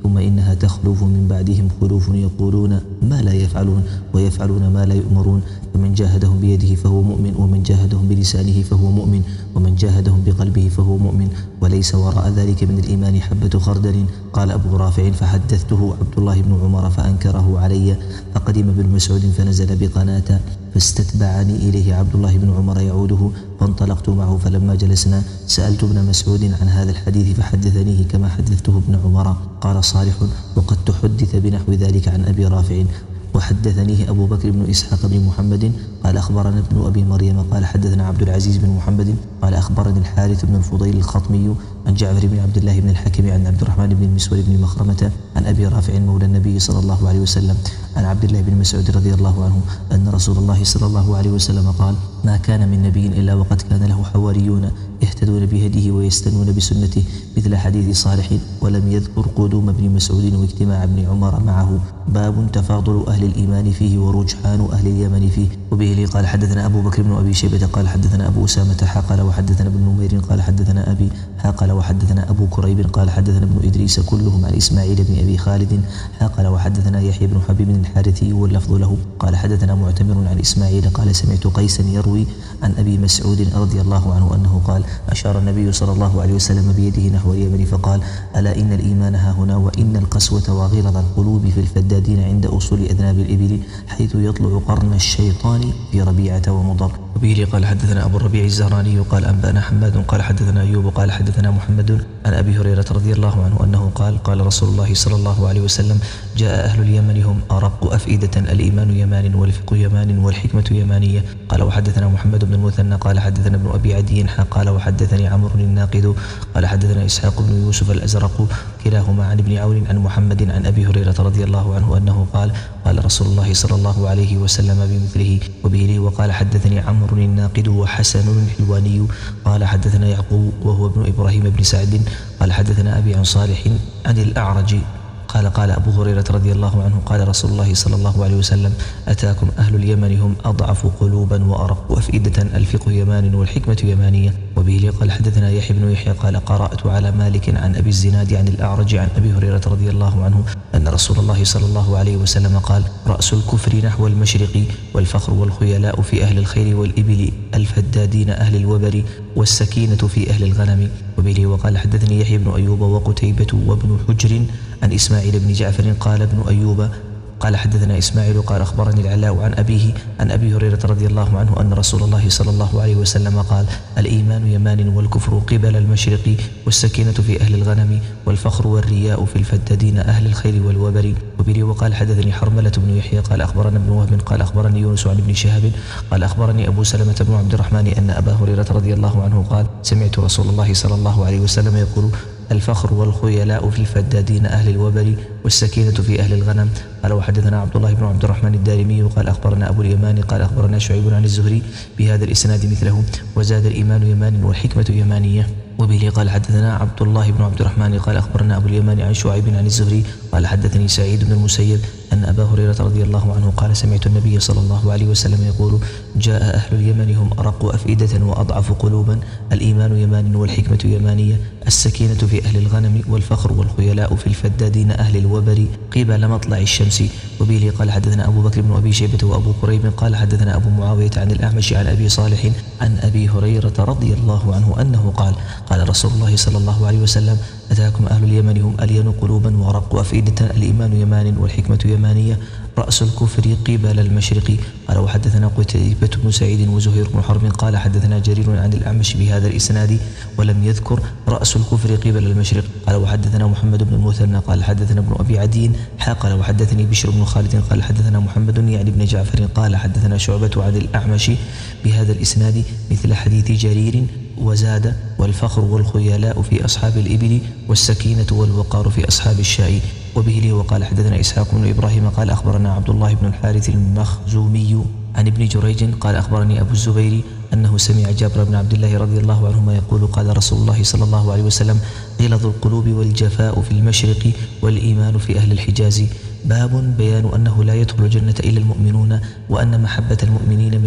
ثم إنها تخلف من بعدهم خلوف يقولون ما لا يفعلون ويفعلون ما لا يؤمرون، فمن جاهدهم بيده فهو مؤمن، ومن جاهدهم بلسانه فهو مؤمن، ومن جاهدهم بقلبه فهو مؤمن، وليس وراء ذلك من الإيمان حبة خردل. قال أبو رافع فحدثته عبد الله بن عمر فأنكره علي، فقدم ابن مسعود فنزل بقناة فاستتبعني إليه عبد الله بن عمر يعوده، فانطلقت معه، فلما جلسنا سألت ابن مسعود عن هذا الحديث فحدثنيه كما حدثته ابن عمر. قال صالح وقد تحدث بنحو ذلك عن أبي رافع. وحدثنيه أبو بكر بن إسحاق بن محمد قال أخبرنا ابن أبي مريم قال حدثنا عبد العزيز بن محمد قال أخبرني الحارث بن الفضيل الخطمي عن جعفر بن عبد الله بن الحكم عن عبد الرحمن بن المسور بن مخرمة عن أبي رافع مولى النبي صلى الله عليه وسلم عن عبد الله بن مسعود رضي الله عنه أن رسول الله صلى الله عليه وسلم قال ما كان من نبي إلا وقد كان له حواريون يهتدون بهديه ويستنون بسنته مثل حديث صالح، ولم يذكر قدوم ابن مسعود واجتماع ابن عمر معه. باب تفاضل أهل الإيمان فيه ورجحان أهل اليمن فيه. وبه قال حدثنا أبو بكر بن أبي شيبة قال حدثنا أبو أسامة حقل وحدثنا ابن نمير قال حدثنا أبي حقل وحدثنا أبو كريب قال حدثنا ابن إدريس كلهم عن إسماعيل بن أبي خالد حقل وحدثنا يحيى بن حبيب الحارثي واللفظ له قال حدثنا معتمر عن إسماعيل قال سمعت قيسا يروي عن أبي مسعود رضي الله عنه أنه قال أشار النبي صلى الله عليه وسلم بيده نحو اليمن فقال ألا إن الإيمان ها هنا، وإن القسوة وغلظ القلوب في الفدادين عند أصول أذناب الإبل حيث يطلع قرن الشيطان في ربيعة ومضر. وبه قال حدثنا أبو الربيع الزهراني قال أنبأنا حماد قال حدثنا أيوب قال حدثنا محمد عن أبي هريرة رضي الله عنه أنه قال قال رسول الله صلى الله عليه وسلم جاء أهل اليمن هم أرق أفئدة، الإيمان يمان والفقه يمان والحكمة يمانية. قال وحدثنا محمد بن المثنى قال حدثنا ابن أبي عدي قال وحدثني عمرو الناقد قال حدثنا إسحاق بن يوسف الأزرق كلاهما عن ابن عون عن محمد عن أبي هريرة رضي الله عنه أنه قال قال رسول الله صلى الله عليه وسلم بمثله. وبه وقال حدثني عمرو الناقد وحسن الحلواني قال حدثنا يعقوب وهو ابن إبراهيم بن سعد قال حدثنا أبي عن صالح عن الأعرج قال قال أبو هريرة رضي الله عنه قال رسول الله صلى الله عليه وسلم أتاكم أهل اليمن هم أضعف قلوبا وأرق أفئدة، الفقه يمان والحكمة يمانية. وبه قال حدثنا يحيى بن يحيى قال قرأت على مالك عن أبي الزناد عن الأعرج عن أبي هريرة رضي الله عنه أن رسول الله صلى الله عليه وسلم قال رأس الكفر نحو المشرق، والفخر والخيلاء في أهل الخير والإبل، الفدادين أهل الوبر، والسكينة في أهل الغنم. وبه وقال حدثني يحيى بن أيوب وقتيبة وابن حجر عن إسماعيل بن جعفر قال ابن أيوب قال حدثنا إسماعيل قال أخبرني العلاء عن أبيه عن أبي هريرة رضي الله عنه أن رسول الله صلى الله عليه وسلم قال الإيمان يمان والكفر قبل المشرق، والسكينة في أهل الغنم، والفخر والرياء في الفدادين أهل الخير والوبر. وبه وقال حدثني حرملة بن يحيى قال أخبرنا ابن وهب قال أخبرني يونس عن ابن شهاب قال أخبرني أبو سلمة بن عبد الرحمن أن أبا هريرة رضي الله عنه قال سمعت رسول الله صلى الله عليه وسلم يقول الفخر والخيلاء في الفدادين أهل الوبر، والسكينة في أهل الغنم. قال وحدثنا عبد الله بن عبد الرحمن الدارمي قال أخبرنا أبو اليمان قال أخبرنا شعيب عن الزهري بهذا الإسناد مثله، وزاد الإيمان يمان والحكمة يمانية. وبه قال حدثنا عبد الله بن عبد الرحمن قال أخبرنا أبو اليمان عن شعيب عن الزهري قال حدثني سعيد بن المسيب أن أبا هريرة رضي الله عنه قال سمعت النبي صلى الله عليه وسلم يقول جاء أهل اليمن هم أرق أفئدة وأضعف قلوبا، الإيمان يمان والحكمة يمانية، السكينة في أهل الغنم، والفخر والخيلاء في الفدادين أهل الوبر قبل مطلع الشمس. وبه قال حدثنا أبو بكر بن أبي شيبة وأبو كريب قال حدثنا أبو معاوية عن الأعمش عن أبي صالح عن أبي هريرة رضي الله عنه أنه قال قال رسول الله صلى الله عليه وسلم أتاكم أهل اليمن هم ألين قلوبا وأرق أفئدة، الإيمان يمان والحكمة يمانية، رأس الكفر قبل المشرق. قال وحدثنا قتيبة بن سعيد وزهير بن حرب قال حدثنا جرير عن الأعمش بهذا الإسناد ولم يذكر رأس الكفر قبل المشرق. قال وحدثنا محمد بن المثنى قال حدثنا ابن أبي عدي قال وحدثني بشر بن خالد قال حدثنا محمد يعني بن جعفر قال حدثنا شعبة عن الأعمش بهذا الإسناد مثل حديث جرير، وزاد والفخر والخيلاء في أصحاب الإبل، والسكينة والوقار في أصحاب الشاء. وبه لي وقال حدثنا إسحاق بن إبراهيم قال أخبرنا عبد الله بن الحارث المخزومي عن ابن جريج قال أخبرني أبو الزبير أنه سمع جابر بن عبد الله رضي الله عنهما يقول قال رسول الله صلى الله عليه وسلم غلظ القلوب والجفاء في المشرق والإيمان في أهل الحجاز. باب بيان أنه لا يدخل الجنة إلا المؤمنون، وأن محبة المؤمنين من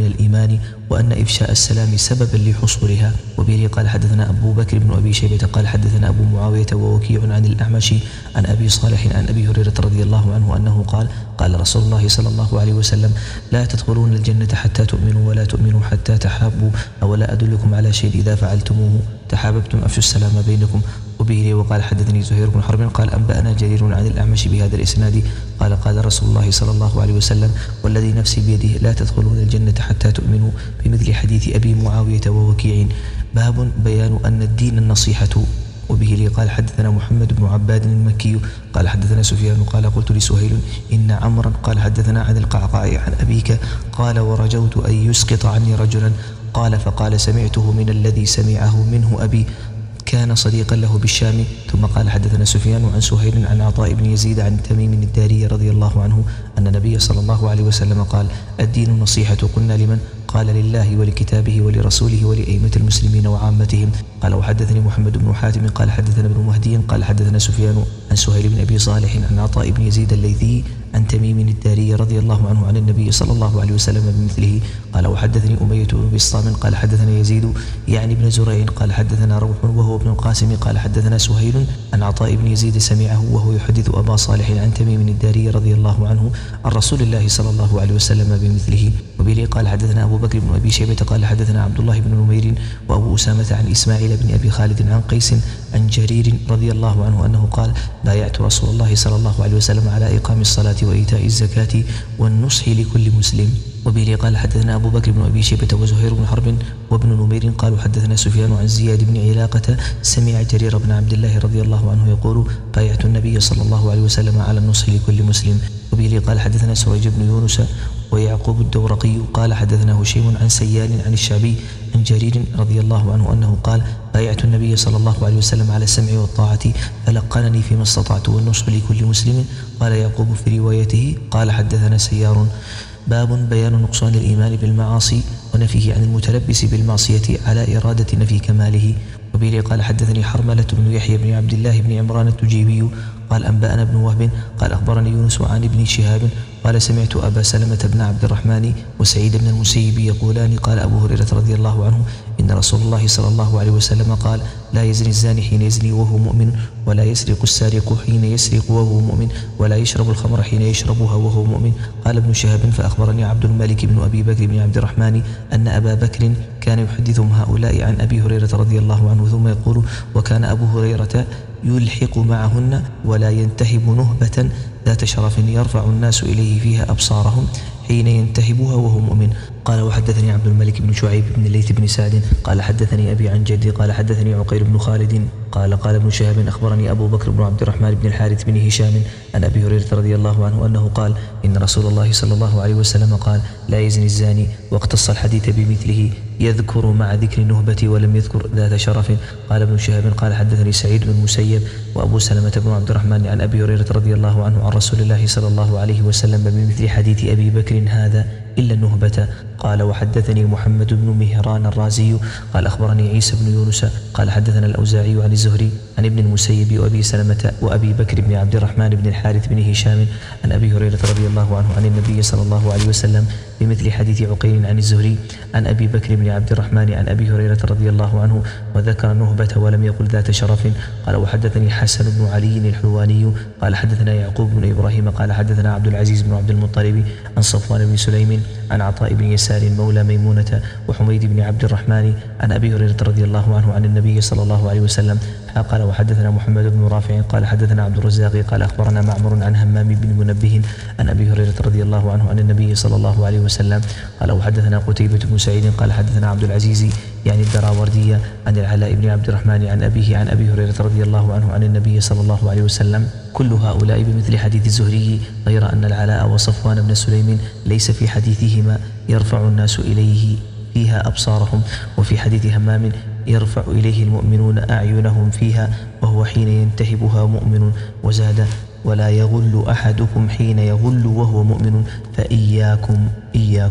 الإيمان وأن إفشاء السلام سببا لحصولها. وبه قال حدثنا أبو بكر بن أبي شيبة قال حدثنا أبو معاوية ووكيع عن الأعمش عن أبي صالح عن أبي هريرة رضي الله عنه أنه قال قال رسول الله صلى الله عليه وسلم لا تدخلون الجنة حتى تؤمنوا ولا تؤمنوا حتى تحابوا أولا أدلكم على شيء إذا فعلتموه تحاببتم أفشوا السلام بينكم. وبه وقال حدثني زهير بن حرب قال أنبأنا جرير عن الأعمش بهذا الإسناد قال قال رسول الله صلى الله عليه وسلم والذي نفسي بيده لا تدخلون الجنة حتى تؤمنوا بمثل حديث أبي معاوية ووكيع. باب بيان أن الدين النصيحة. وبه لي قال حدثنا محمد بن عباد المكي قال حدثنا سفيان قال قلت لسهيل إن عمرا قال حدثنا عن القعقاع عن أبيك قال ورجوت أن يسقط عني رجلا قال فقال سمعته من الذي سمعه منه أبي كان صديقا له بالشام. ثم قال حدثنا سفيان عن سهيل عن عطاء بن يزيد عن تميم الداري رضي الله عنه أن النبي صلى الله عليه وسلم قال الدين النصيحة. قلنا لمن؟ قال لله ولكتابه ولرسوله ولأئمة المسلمين وعامتهم. قال وحدثني محمد بن حاتم قال حدثنا ابن مهدي قال حدثنا سفيان عن سهيل بن أبي صالح عن عطاء بن يزيد الليثي عن تميم الداري رضي الله عنه عن النبي صلى الله عليه وسلم بمثله. قال وحدثني أمية بن بسطام قال حدثنا يزيد يعني بن زريع قال حدثنا روح وهو ابن القاسم قال حدثنا سهيل عن عطاء بن يزيد سمعه وهو يحدث أبا صالح عن تميم الداري رضي الله عنه عن رسول الله صلى الله عليه وسلم بمثله. وبه قال حدثنا أبو بكر بن أبي شيبة قال حدثنا عبد الله بن نمير وأبو أسامة عن إسماعيل بن أبي خالد عن قيس عن جرير رضي الله عنه أنه قال بايعت رسول الله صلى الله عليه وسلم على إقام الصلاة وإيتاء الزكاة والنصح لكل مسلم. وبه قال حدثنا أبو بكر بن أبي شيبة وزهير بن حرب وابن نمير قالوا حدثنا سفيان عن زياد بن علاقة سمع جرير بن عبد الله رضي الله عنه يقول بايعت النبي صلى الله عليه وسلم على النصح لكل مسلم. وبه قال حدثنا سريج بن يونس ويعقوب الدورقي قال حدثنا هشيم عن سيال عن الشعبي عن جرير رضي الله عنه أنه قال بايعت النبي صلى الله عليه وسلم على السمع والطاعة فلقنني فيما استطعت والنصح لكل مسلم. قال يعقوب في روايته قال حدثنا سيار. باب بيان نقصان الإيمان بالمعاصي ونفيه عن المتلبس بالمعصية على إرادة نفي كماله. وبه قال حدثني حرملة بن يحيى بن عبد الله بن عمران التجيبي قال أنبأنا بن وهب قال أخبرني يونس عن ابن شهاب قال سمعت أبا سلمة بن عبد الرحمن وسعيد بن المسيب يقولان قال أبو هريرة رضي الله عنه إن رسول الله صلى الله عليه وسلم قال لا يزني الزاني حين يزني وهو مؤمن ولا يسرق السارق حين يسرق وهو مؤمن ولا يشرب الخمر حين يشربها وهو مؤمن. قال ابن شهاب فأخبرني عبد الملك بن أبي بكر بن عبد الرحمن أن أبا بكر كان يحدثهم هؤلاء عن أبي هريرة رضي الله عنه ثم يقول وكان أبو هريرة يلحق معهن ولا ينتهب نهبة ذات شرف يرفع الناس إليه فيها أبصارهم حين ينتهبها وهو مؤمن. قال وحدثني عبد الملك بن شعيب بن الليث بن سعد قال حدثني أبي عن جدي قال حدثني عقيل بن خالد قال قال ابن شهاب أخبرني أبو بكر بن عبد الرحمن بن الحارث بن هشام عن أبي هريرة رضي الله عنه أنه قال إن رسول الله صلى الله عليه وسلم قال لا يزني الزاني واقتص الحديث بمثله يذكر مع ذكر النهبة ولم يذكر ذات شرف. قال ابن شهاب قال حدثني سعيد بن المسيب وأبو سلمة بن عبد الرحمن عن أبي هريرة رضي الله عنه عن رسول الله صلى الله عليه وسلم بمثل حديث أبي بكر هذا إلا النهبة. قال وحدثني محمد بن مهران الرازي قال أخبرني عيسى بن يونس قال حدثنا الأوزاعي عن الزهري عن ابن المسيب وأبي سلمة وأبي بكر بن عبد الرحمن بن الحارث بن هشام عن أبي هريرة رضي الله عنه عن النبي صلى الله عليه وسلم بمثل حديث عقيل عن الزهري عن أبي بكر بن عبد الرحمن عن أبي هريرة رضي الله عنه وذكر النهبة ولم يقل ذات شرف. قال وحدثني حسن بن علي الحلواني قال حدثنا يعقوب بن إبراهيم قال حدثنا عبد العزيز بن عبد المطلب عن صفوان بن سليم عن عطاء بن يسار مولى ميمونة وحميد بن عبد الرحمن عن أبي هريرة رضي الله عنه عن النبي صلى الله عليه وسلم. قال وحدثنا محمد بن رافع قال حدثنا عبد الرزاق قال أخبرنا معمر عن همام بن منبه عن أبي هريرة رضي الله عنه عن النبي صلى الله عليه وسلم. قال وحدثنا قتيبة بن سعيد قال حدثنا عبد العزيز يعني الدراوردية عن العلاء بن عبد الرحمن عن أبيه عن أبي هريرة رضي الله عنه عن النبي صلى الله عليه وسلم. كل هؤلاء بمثل حديث الزهري غير أن العلاء وصفوان بن سليم ليس في حديثهما يرفع الناس إليه فيها أبصارهم وفي حديث همام يرفع إليه المؤمنون أعينهم فيها وهو حين ينتهبها مؤمن. وزاد ولا يغل أحدكم حين يغل وهو مؤمن فإياكم إياكم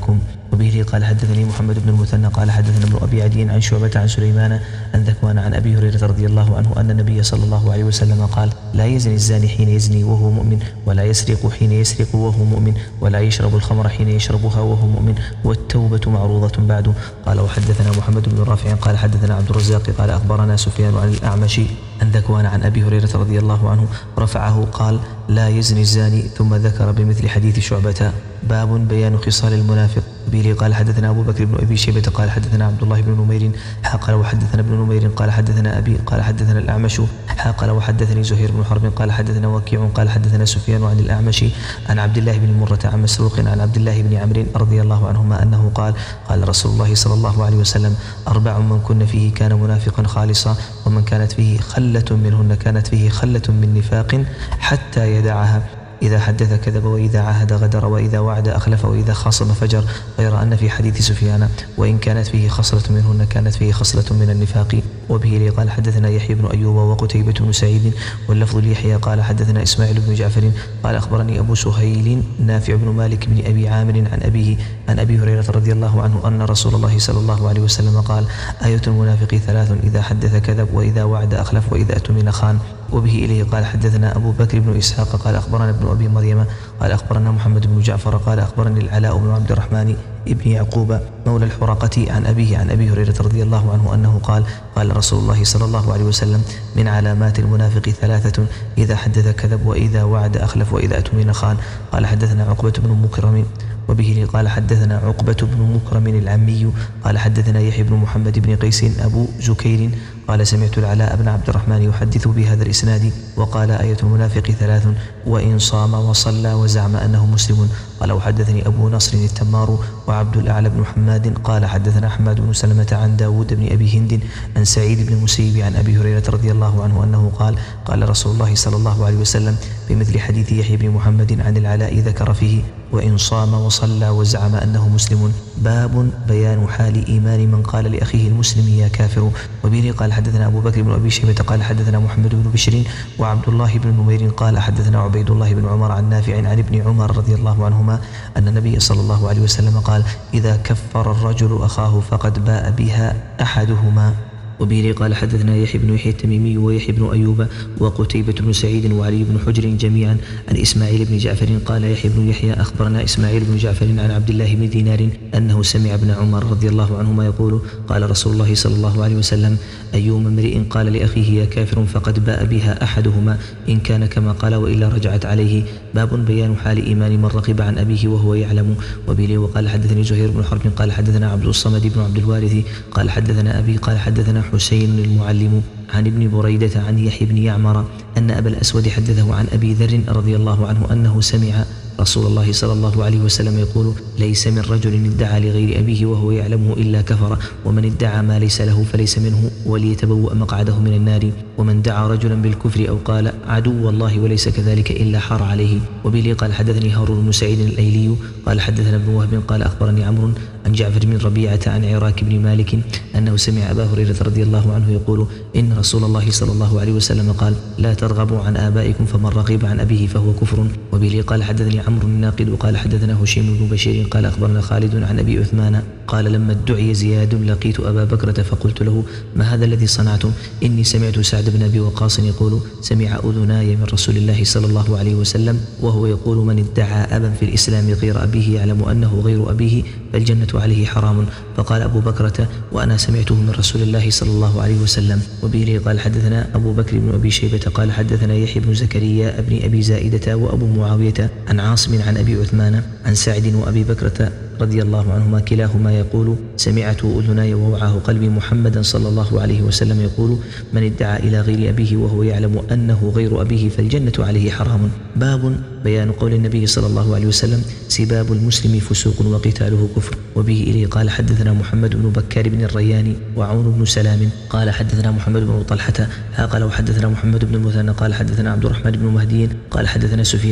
وبه قال حدثني محمد بن المثنى قال حدثنا ابن أبي عدي عن شعبة عن سليمان عن ذكوان عن أبي هريرة رضي الله عنه أن النبي صلى الله عليه وسلم قال لا يزني الزاني حين يزني وهو مؤمن ولا يسرق حين يسرق وهو مؤمن ولا يشرب الخمر حين يشربها وهو مؤمن والتوبة معروضة بعد. قال وحدثنا محمد بن رافع قال حدثنا عبد الرزاق قال أخبرنا سفيان عن الأعمش عن ذكوان عن أبي هريرة رضي الله عنه رفعه قال لا يزني الزاني ثم ذكر بمثل حديث شعبة. باب بيان خصال المنافق. به قال حدثنا أبو بكر بن أبي شيبة قال حدثنا عبد الله بن نمير قال وحدثنا ابن نمير قال حدثنا أبي قال حدثنا الأعمش قال وحدثني زهير بن حرب قال حدثنا وكيع قال حدثنا سفيان عن الأعمش عن عبد الله بن مرة عن مسروق عن عبد الله بن عمرو رضي الله عنهما أنه قال قال رسول الله صلى الله عليه وسلم أربع من كن فيه كان منافقا خالصا ومن كانت فيه خلة منهن كانت فيه خلة من نفاق حتى يدعها إذا حدث كذب وإذا عاهد غدر وإذا وعد أخلف وإذا خاصم فجر. غير أن في حديث سفيان وإن كانت فيه خصلة منهن كانت فيه خصلة من النفاق. وبه قال حدثنا يحيى بن أيوب وقتيبة بن سعيد واللفظ ليحيى قال حدثنا إسماعيل بن جعفر قال أخبرني أبو سهيل نافع بن مالك بن أبي عامر عن أبيه عن أبي هريرة رضي الله عنه أن رسول الله صلى الله عليه وسلم قال آية المنافق ثلاث إذا حدث كذب وإذا وعد أخلف وإذا أؤتمن خان. وبه إليه قال حدثنا أبو بكر بن إسحاق قال أخبرنا ابن أبي مريم قال أخبرنا محمد بن جعفر قال أخبرني العلاء بن عبد الرحمن ابن يعقوب مولى الحرقة عن أبيه عن أبي هريرة رضي الله عنه أنه قال قال رسول الله صلى الله عليه وسلم من علامات المنافق ثلاثة إذا حدث كذب وإذا وعد أخلف وإذا أؤتمن خان. قال حدثنا عقبة بن مكرم. وبه قال حدثنا عقبة بن مكرم العمي قال حدثنا يحيى بن محمد بن قيس أبو زكير قال سمعت العلاء بن عبد الرحمن يحدث بهذا الإسناد وقال آية المنافق ثلاث وإن صام وصلى وزعم أنه مسلم. قال وحدثني أبو نصر التمار وعبد الأعلى بن حماد قال حدثنا حماد بن سلمة عن داود بن أبي هند عن سعيد بن المسيب عن أبي هريرة رضي الله عنه أنه قال قال رسول الله صلى الله عليه وسلم بمثل حديث يحيى بن محمد عن العلاء ذكر فيه وإن صام وصلى وزعم أنه مسلم. باب بيان حال إيمان من قال لأخيه المسلم يا كافر. وبه قال حدثنا أبو بكر بن أبي شيبة قال حدثنا محمد بن بشر وعبد الله بن نمير قال حدثنا عبيد الله بن عمر عن نافع عن ابن عمر رضي الله عنهما أن النبي صلى الله عليه وسلم قال إذا كفر الرجل أخاه فقد باء بها أحدهما. وبه قال حدثنا يحيى بن يحيى التميمي ويحيى بن أيوب وقتيبة بن سعيد وعلي بن حجر جميعا عن إسماعيل بن جعفر قال يحيى بن يحيى أخبرنا إسماعيل بن جعفر عن عبد الله بن دينار أنه سمع ابن عمر رضي الله عنهما يقول قال رسول الله صلى الله عليه وسلم أيما امرئ قال لأخيه يا كافر فقد باء بها أحدهما إن كان كما قال وإلا رجعت عليه. باب بيان حال إيمان من رغب عن أبيه وهو يعلم. وبه وقال حدثني زهير بن حرب قال حدثنا عبد الصمد بن عبد الوارث قال حدثنا أبي قال حدثنا حسين المعلم عن ابن بريدة عن يحيى بن يعمر أن أبا الأسود حدثه عن أبي ذر رضي الله عنه أنه سمع رسول الله صلى الله عليه وسلم يقول ليس من رجل ادعى لغير أبيه وهو يعلمه إلا كفر ومن ادعى ما ليس له فليس منه وليتبوأ مقعده من النار ومن دعا رجلا بالكفر أو قال عدو الله وليس كذلك إلا حار عليه. وبه قال حدثني هارون بن سعيد الأيلي قال حدثنا ابن وهب قال أخبرني عمرو عن جعفر بن ربيعة عن عراك بن مالك أنه سمع أبا هريرة رضي الله عنه يقول إن رسول الله صلى الله عليه وسلم قال لا ترغبوا عن آبائكم فمن رغب عن أبيه فهو كفر. وبه قال حدثني عمرو الناقد وقال حدثنا هشيم بن بشير قال أخبرنا خالد عن أبي عثمان قال لما ادعي زياد لقيت أبا بكرة فقلت له ما هذا الذي صنعتم إني سمعت سعد بن أبي وقاص يقول سمع أذناي من رسول الله صلى الله عليه وسلم وهو يقول من ادعى أبا في الإسلام غير أبيه يعلم أنه غير أبيه فالجنة عليه حرام. فقال أبو بكرة وأنا سمعته من رسول الله صلى الله عليه وسلم. وبه قال حدثنا أبو بكر بن أبي شيبة قال حدثنا يحيى بن زكريا ابن أبي زائدة وأبو معاوية عن عاصم عن أبي عثمان عن سعد وأبي بكرة رضي الله عنهما كلاهما يقول سمعت أذناي ووعاه قلبي محمدا صلى الله عليه وسلم يقول من ادعى إلى غير أبيه وهو يعلم أنه غير أبيه فالجنة عليه حرام. باب بيان قول النبي صلى الله عليه وسلم سباب المسلم فسوق وقتاله كفر. وبه إليه قال حدثنا محمد بن بكار بن الريان وعون بن سلام قال حدثنا محمد بن طلحة قال وحدثنا محمد بن المثنى قال حدثنا عبد الرحمن بن مهدي قال حدثنا سفيان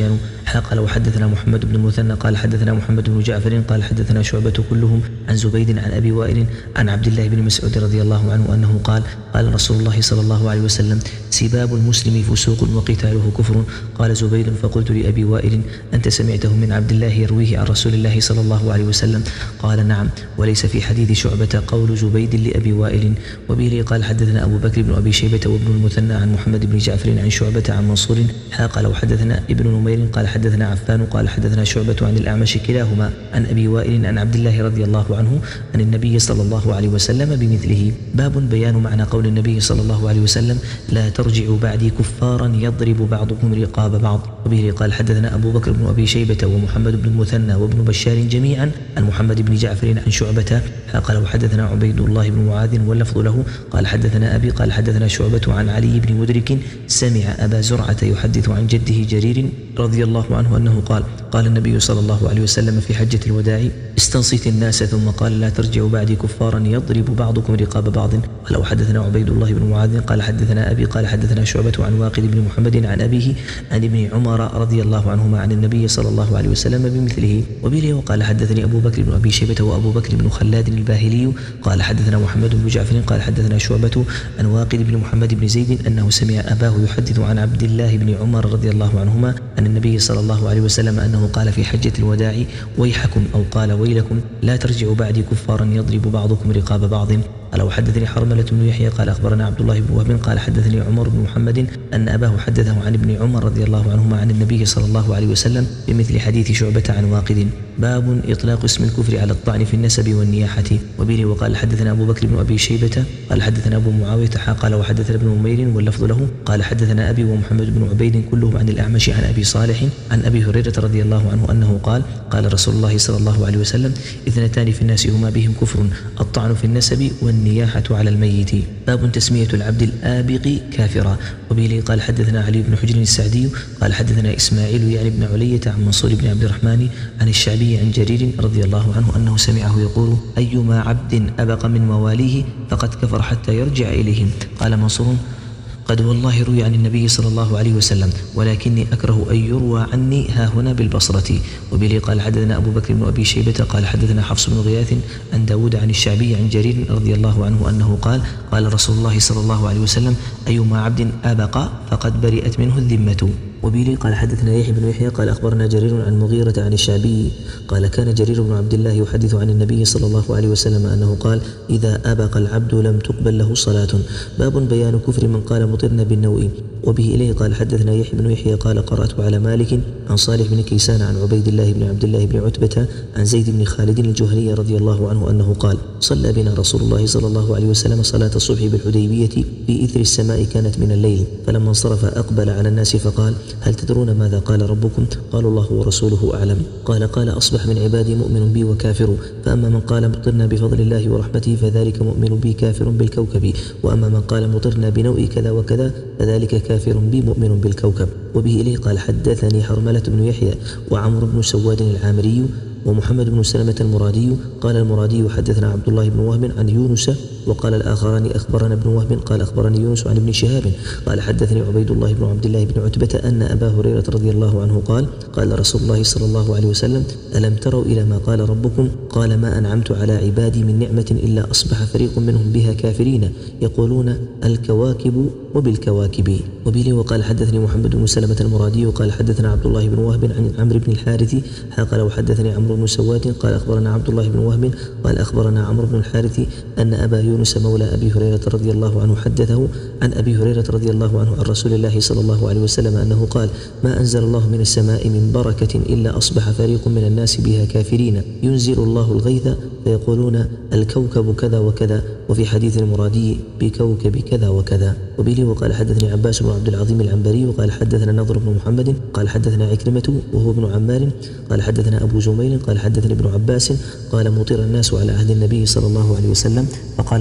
قال وحدثنا محمد بن المثنى قال حدثنا محمد بن جعفر قال حدثنا شعبة كلهم عن زبيد عن أبي وائل عن عبد الله بن مسعود رضي الله عنه أنه قال قال رسول الله صلى الله عليه وسلم سباب المسلم فسوق وقتاله كفر. قال زبيد فقلت لأبي وائل أنت سمعته من عبد الله يرويه عن رسول الله صلى الله عليه وسلم؟ قال نعم. وليس في حديث شعبة قول زبيد لأبي وائل. وبه قال حدثنا أبو بكر بن أبي شيبة وابن المثنى عن محمد بن جعفر عن شعبة عن منصور قال وحدثنا ابن نمير قال حدثنا عفان قال حدثنا شعبة عن الأعمش كلاهما عن أبي وائل عن عبد الله رضي الله عنه عن النبي صلى الله عليه وسلم بمثله. باب بيان معنى قول النبي صلى الله عليه وسلم لا ترجعوا بعدي كفارا يضرب بعضكم رقاب بعض. وبه قال حدثنا أبو بكر بن أبي شيبة ومحمد بن المثنى وابن بشار جميعا عن محمد بن جعفر عن شعبة قال وحدثنا عبيد الله بن معاذ واللفظ له قال حدثنا أبي قال حدثنا شعبة عن علي بن مدرك سمع أبا زرعة يحدث عن جده جرير رضي الله عنه أنه قال قال النبي صلى الله عليه وسلم في حجة الوداع استنصت الناس ثم قال لا ترجعوا بعدي كفارا يضرب بعضكم رقاب بعض. قال وحدثنا عبيد الله بن معاذ قال حدثنا أبي قال حدثنا شعبة عن واقد بن محمد عن أبيه عن ابن عمر رضي الله عنهما عن النبي صلى الله عليه وسلم بمثله. وبه وقال حدثني أبو بكر بن أبي شيبة وأبو بكر بن خلاد الباهلي قال حدثنا محمد بن جعفر قال حدثنا شعبة عن واقد بن محمد بن زيد أنه سمع أباه يحدث عن عبد الله بن عمر رضي الله عنهما عن النبي صلى الله عليه وسلم أنه قال في حجة الوداع ويحكم أو قال ويلكم لا ترجعوا بعدي كفارا يضرب بعضكم رقاب بعض. قال وحدثني حرملة بن يحيى قال أخبرنا عبد الله بن وهب قال حدثني عمر بن محمد أن أباه حدثه عن ابن عمر رضي الله عنهما عن النبي صلى الله عليه وسلم بمثل حديث شعبة عن واقد. باب إطلاق اسم الكفر على الطعن في النسب والنياحة. وبه وقال حدثنا أبو بكر بن أبي شيبة قال حدثنا أبو معاوية قال وحدثنا ابن نمير واللفظ له قال حدثنا أبي ومحمد بن عبيد كلهم عن الأعمش عن أبي صالح عن أبي هريرة رضي الله عنه أنه قال قال رسول الله صلى الله عليه وسلم اثنتان في الناس هما بهم كفر الطعن في النسب والنياحة على الميت. باب تسمية العبد الآبق كافرا. وبه قال حدثنا علي بن حجر السعدي قال حدثنا إسماعيل يعني بن علية عن منصور بن عبد الرحمن عن الشعبي عن جرير رضي الله عنه أنه سمعه يقول أيما عبد أبق من مواليه فقد كفر حتى يرجع إليهم. قال منصور قد والله روي عن النبي صلى الله عليه وسلم ولكني أكره أن يروى عني ها هنا بالبصرة. وبه قال حدثنا أبو بكر بن أبي شيبة قال حدثنا حفص بن غياث عن داود عن الشعبي عن جرير رضي الله عنه أنه قال قال رسول الله صلى الله عليه وسلم أيما عبد أبق فقد برئت منه الذمة. وبه قال حدثنا يحيى بن يحيى قال أخبرنا جرير عن مغيرة عن الشعبي قال كان جرير بن عبد الله يحدث عن النبي صلى الله عليه وسلم أنه قال إذا أبق العبد لم تقبل له صلاة. باب بيان كفر من قال مطرنا بالنوء. وبه إليه قال حدثنا يحيى بن يحيى قال قرأت على مالك عن صالح بن كيسان عن عبيد الله بن عبد الله بن عتبة عن زيد بن خالد الجهني رضي الله عنه أنه قال صلى بنا رسول الله صلى الله عليه وسلم صلاة الصبح بالحديبية في إثر السماء كانت من الليل فلما انصرف أقبل على الناس فقال هل تدرون ماذا قال ربكم؟ قالوا الله ورسوله أعلم. قال قال أصبح من عبادي مؤمن بي وكافر فأما من قال مطرنا بفضل الله ورحمته فذلك مؤمن بي كافر بالكوكب وأما من قال مطرنا بنوء كذا وكذا فذلك كافر بي مؤمن بالكوكب. وبه إليه قال حدثني حرملة بن يحيى وعمر بن سواد العامري ومحمد بن سلمة المرادي قال المرادي حدثنا عبد الله بن وهب عن يونس وقال الآخران أخبرنا ابن وهب قال أخبرني يونس عن ابن شهاب قال حدثني عبيد الله بن عبد الله بن عتبة أن أبا هريرة رضي الله عنه قال قال رسول الله صلى الله عليه وسلم ألم تروا إلى ما قال ربكم قال ما أنعمت على عبادي من نعمة إلا أصبح فريق منهم بها كافرين يقولون الكواكب وبالكواكب. وبه وقال حدثني محمد بن سلمة المرادي وقال حدثنا عبد الله بن وهب عن عمرو بن الحارث قال وحدثني عمرو بن سواد قال أخبرنا عبد الله بن وهب قال أخبرنا عمرو بن الحارث أن أبا يونس مولى أبي هريرة رضي الله عنه حدثه عن أبي هريرة رضي الله عنه عن رسول الله صلى الله عليه وسلم أنه قال ما أنزل الله من السماء من بركة إلا أصبح فريق من الناس بها كافرين ينزل الله الغيث فيقولون الكوكب كذا وكذا وفي حديث المرادي بكوكب كذا وكذا. وبه وقال حدثني عباس بن عبد العظيم العنبري وقال حدثنا نضر بن محمد قال حدثنا عكرمة وهو ابن عمار قال حدثنا أبو جميل قال حدثني ابن عباس قال مطر الناس على عهد النبي صلى الله عليه وسلم فقال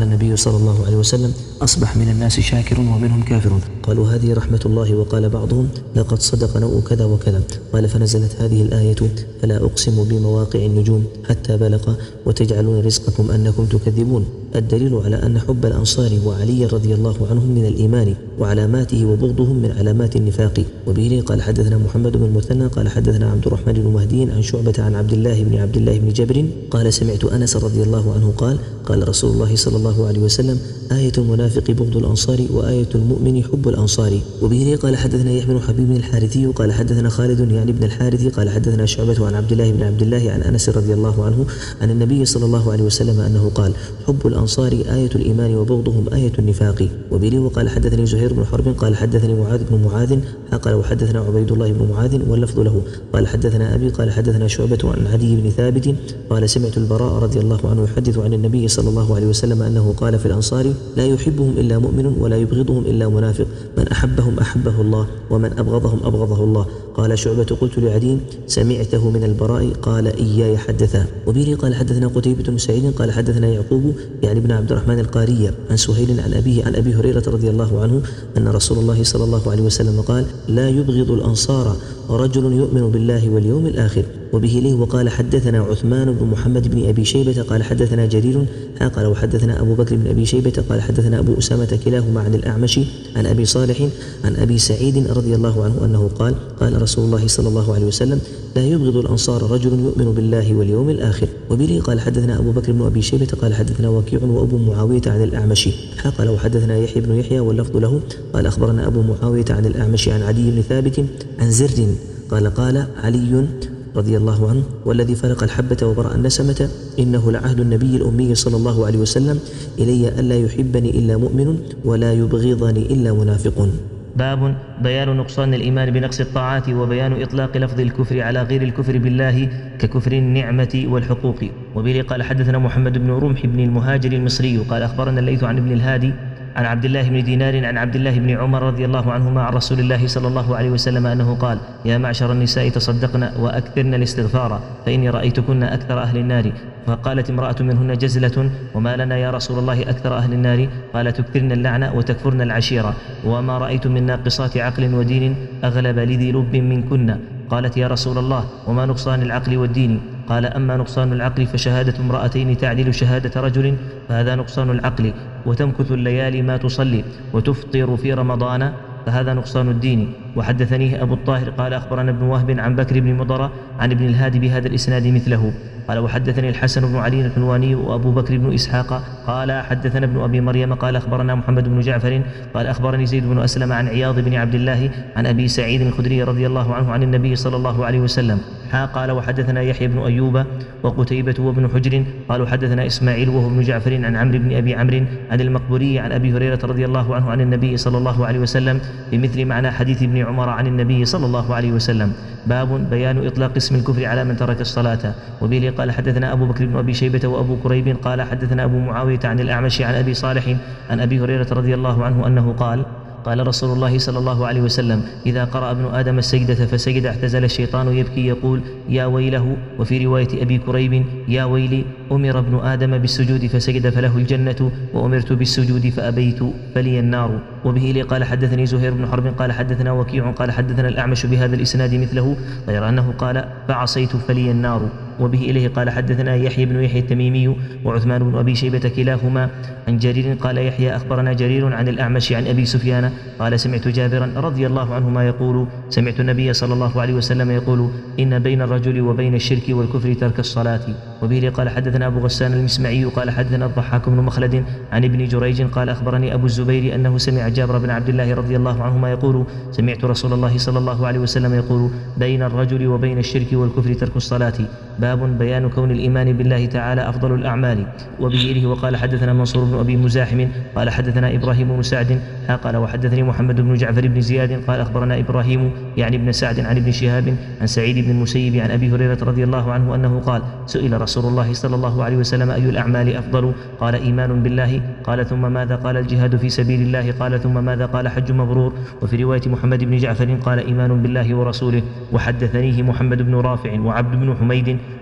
النبي صلى الله عليه وسلم: أصبح من الناس شاكر ومنهم كافر. قالوا: هذه رحمة الله. وقال بعضهم: لقد صدق نوء كذا وكذا. قال: فنزلت هذه الآية: فلا أقسم بمواقع النجوم حتى بلغ وتجعلون رزقكم أنكم تكذبون. الدليل على أن حب الأنصار وعلي رضي الله عنهم من الإيمان، وعلاماته وبغضهم من علامات النفاق. وبه قال حدثنا محمد بن المثنى قال حدثنا عبد الرحمن بن مهدي عن شعبة عن عبد الله بن عبد الله بن جبر قال: سمعت أنس رضي الله عنه قال: قال رسول الله صلى الله عليه وسلم: آية المنافق بغض الأنصار، وآية المؤمن حب الأنصار. وبه قال حدثنا يحيى بن حبيب الحارثي قال حدثنا خالد يعني بن الحارث قال حدثنا شعبة عن عبد الله بن عبد الله عن أنس رضي الله عنه عن النبي صلى الله عليه وسلم أنه قال: حب الأنصار آية الإيمان وبغضهم آية النفاق. وبه وقال حدثني زهير بن حرب قال حدثني معاذ بن معاذ قال وحدثنا عبيد الله بن معاذ واللفظ له قال حدثنا أبي قال حدثنا شعبة عن عدي بن ثابت قال: سمعت البراء رضي الله عنه يحدث عن النبي صلى الله عليه وسلم أنه قال في الأنصار: لا يحبهم إلا مؤمن ولا يبغضهم إلا منافق، من أحبهم أحبه الله ومن أبغضهم أبغضه الله. قال شعبة: قلت لعدي: سمعته من البراء؟ قال: إياي حدثا. وبه قال حدثنا قتيبة بن سعيد قال حدثنا يعقوب يعني بن عبد الرحمن القاري عن سهيل عن أبيه عن أبي هريرة رضي الله عنه أن رسول الله صلى الله عليه وسلم قال: لا يبغض الأنصار رجل يؤمن بالله واليوم الآخر. وبه ليه وقال حدثنا عثمان بن محمد بن أبي شيبة قال حدثنا جرير قال وحدثنا أبو بكر بن أبي شيبة قال حدثنا أبو أسامة كلاهما عن الأعمش عن أبي صالح عن أبي سعيد رضي الله عنه أنه قال: قال رسول الله صلى الله عليه وسلم: لا يبغض الأنصار رجل يؤمن بالله واليوم الآخر. وبه قال حدثنا أبو بكر بن أبي شيبة قال حدثنا وكيع وأبو معاوية عن الأعمش قال وحدثنا يحيى بن يحيى واللفظ له قال أخبرنا أبو معاوية عن الأعمش عن عدي بن ثابت عن زر قال: قال علي رضي الله عنه: والذي فرق الحبة وبرأ النسمة إنه لعهد النبي الأمي صلى الله عليه وسلم إلي ألا يحبني إلا مؤمن ولا يبغضني إلا منافق. باب بيان نقصان الإيمان بنقص الطاعات، وبيان إطلاق لفظ الكفر على غير الكفر بالله ككفر النعمة والحقوق. وبه قال حدثنا محمد بن رمح بن المهاجر المصري قال أخبرنا الليث عن ابن الهادي عن عبد الله بن دينار عن عبد الله بن عمر رضي الله عنهما عن رسول الله صلى الله عليه وسلم أنه قال: يا معشر النساء تصدقن وأكثرن الاستغفار فإني رأيتكن أكثر أهل النار. فقالت امرأة منهن جزلة: وما لنا يا رسول الله أكثر أهل النار؟ قال: تكثرن اللعنة وتكفرن العشيرة، وما رأيت من ناقصات عقل ودين أغلب لذي لب منكن. قالت: يا رسول الله وما نقصان العقل والدين؟ قال: أما نقصان العقل فشهادة امرأتين تعدل شهادة رجل، فهذا نقصان العقل، وتمكث الليالي ما تصلي، وتفطر في رمضان، فهذا نقصان الدين. وحدثنيه أبو الطاهر قال أخبرنا ابن وهب عن بكر بن مضر عن ابن الهادي بهذا الإسناد مثله. قال وحدثني الحسن بن علي الحلواني وأبو بكر بن إسحاق قال حدثنا ابن أبي مريم قال أخبرنا محمد بن جعفر قال أخبرني زيد بن أسلم عن عياض بن عبد الله عن أبي سعيد الخدري رضي الله عنه عن النبي صلى الله عليه وسلم. قال وحدثنا يحيى بن أيوب وقتيبة وابن حجر قالوا حدثنا إسماعيل وهو ابن جعفر عن عمرو بن أبي عمرو عن المقبوري عن أبي هريرة رضي الله عنه عن النبي صلى الله عليه وسلم بمثل معنى حديث ابن عمر عن النبي صلى الله عليه وسلم. باب بيان إطلاق اسم الكفر على من ترك الصلاة. وبه قال حدثنا أبو بكر بن أبي شيبة وأبو كريب قال حدثنا أبو معاوية عن الأعمش عن أبي صالح عن أبي هريرة رضي الله عنه أنه قال: قال رسول الله صلى الله عليه وسلم: إذا قرأ ابن آدم السجدة فسجد اعتزل الشيطان يبكي يقول: يا ويله. وفي رواية أبي كريب: يا ويلي، أمر ابن آدم بالسجود فسجد فله الجنة، وأمرت بالسجود فأبيت فلي النار. وبه لي قال حدثني زهير بن حرب قال حدثنا وكيع قال حدثنا الأعمش بهذا الإسناد مثله غير أنه قال: فعصيت فلي النار. وبه إليه قال حدثنا يحيى بن يحيى التميمي وعثمان بن أبي شيبة كلاهما عن جرير قال يحيى أخبرنا جرير عن الأعمش عن أبي سفيان قال: سمعت جابرا رضي الله عنهما يقول: سمعت النبي صلى الله عليه وسلم يقول: إن بين الرجل وبين الشرك والكفر ترك الصلاة. وبه قال حدثنا أبو غسان المسمعي قال حدثنا الضحاك بن مخلد عن ابن جريج قال أخبرني أبو الزبير أنه سمع جابر بن عبد الله رضي الله عنهما يقول: سمعت رسول الله صلى الله عليه وسلم يقول: بين الرجل وبين الشرك والكفر ترك الصلاة. باب بيان كون الإيمان بالله تعالى أفضل الأعمال. وبه وقال حدثنا منصور بن أبي مزاحم قال حدثنا إبراهيم بن سعد قال وحدثني محمد بن جعفر بن زياد قال أخبرنا إبراهيم يعني ابن سعد عن ابن شهاب عن سعيد بن المسيب عن أبي هريرة رضي الله عنه أنه قال: سئل رسول الله صلى الله عليه وسلم: أي الأعمال أفضل؟ قال: إيمان بالله. قال: ثم ماذا؟ قال: الجهاد في سبيل الله. قال: ثم ماذا؟ قال: حج مبرور. وفي رواية محمد بن جعفر قال: إيمان بالله ورسوله. وحدثنيه محمد بن رافع وعبد بن حميد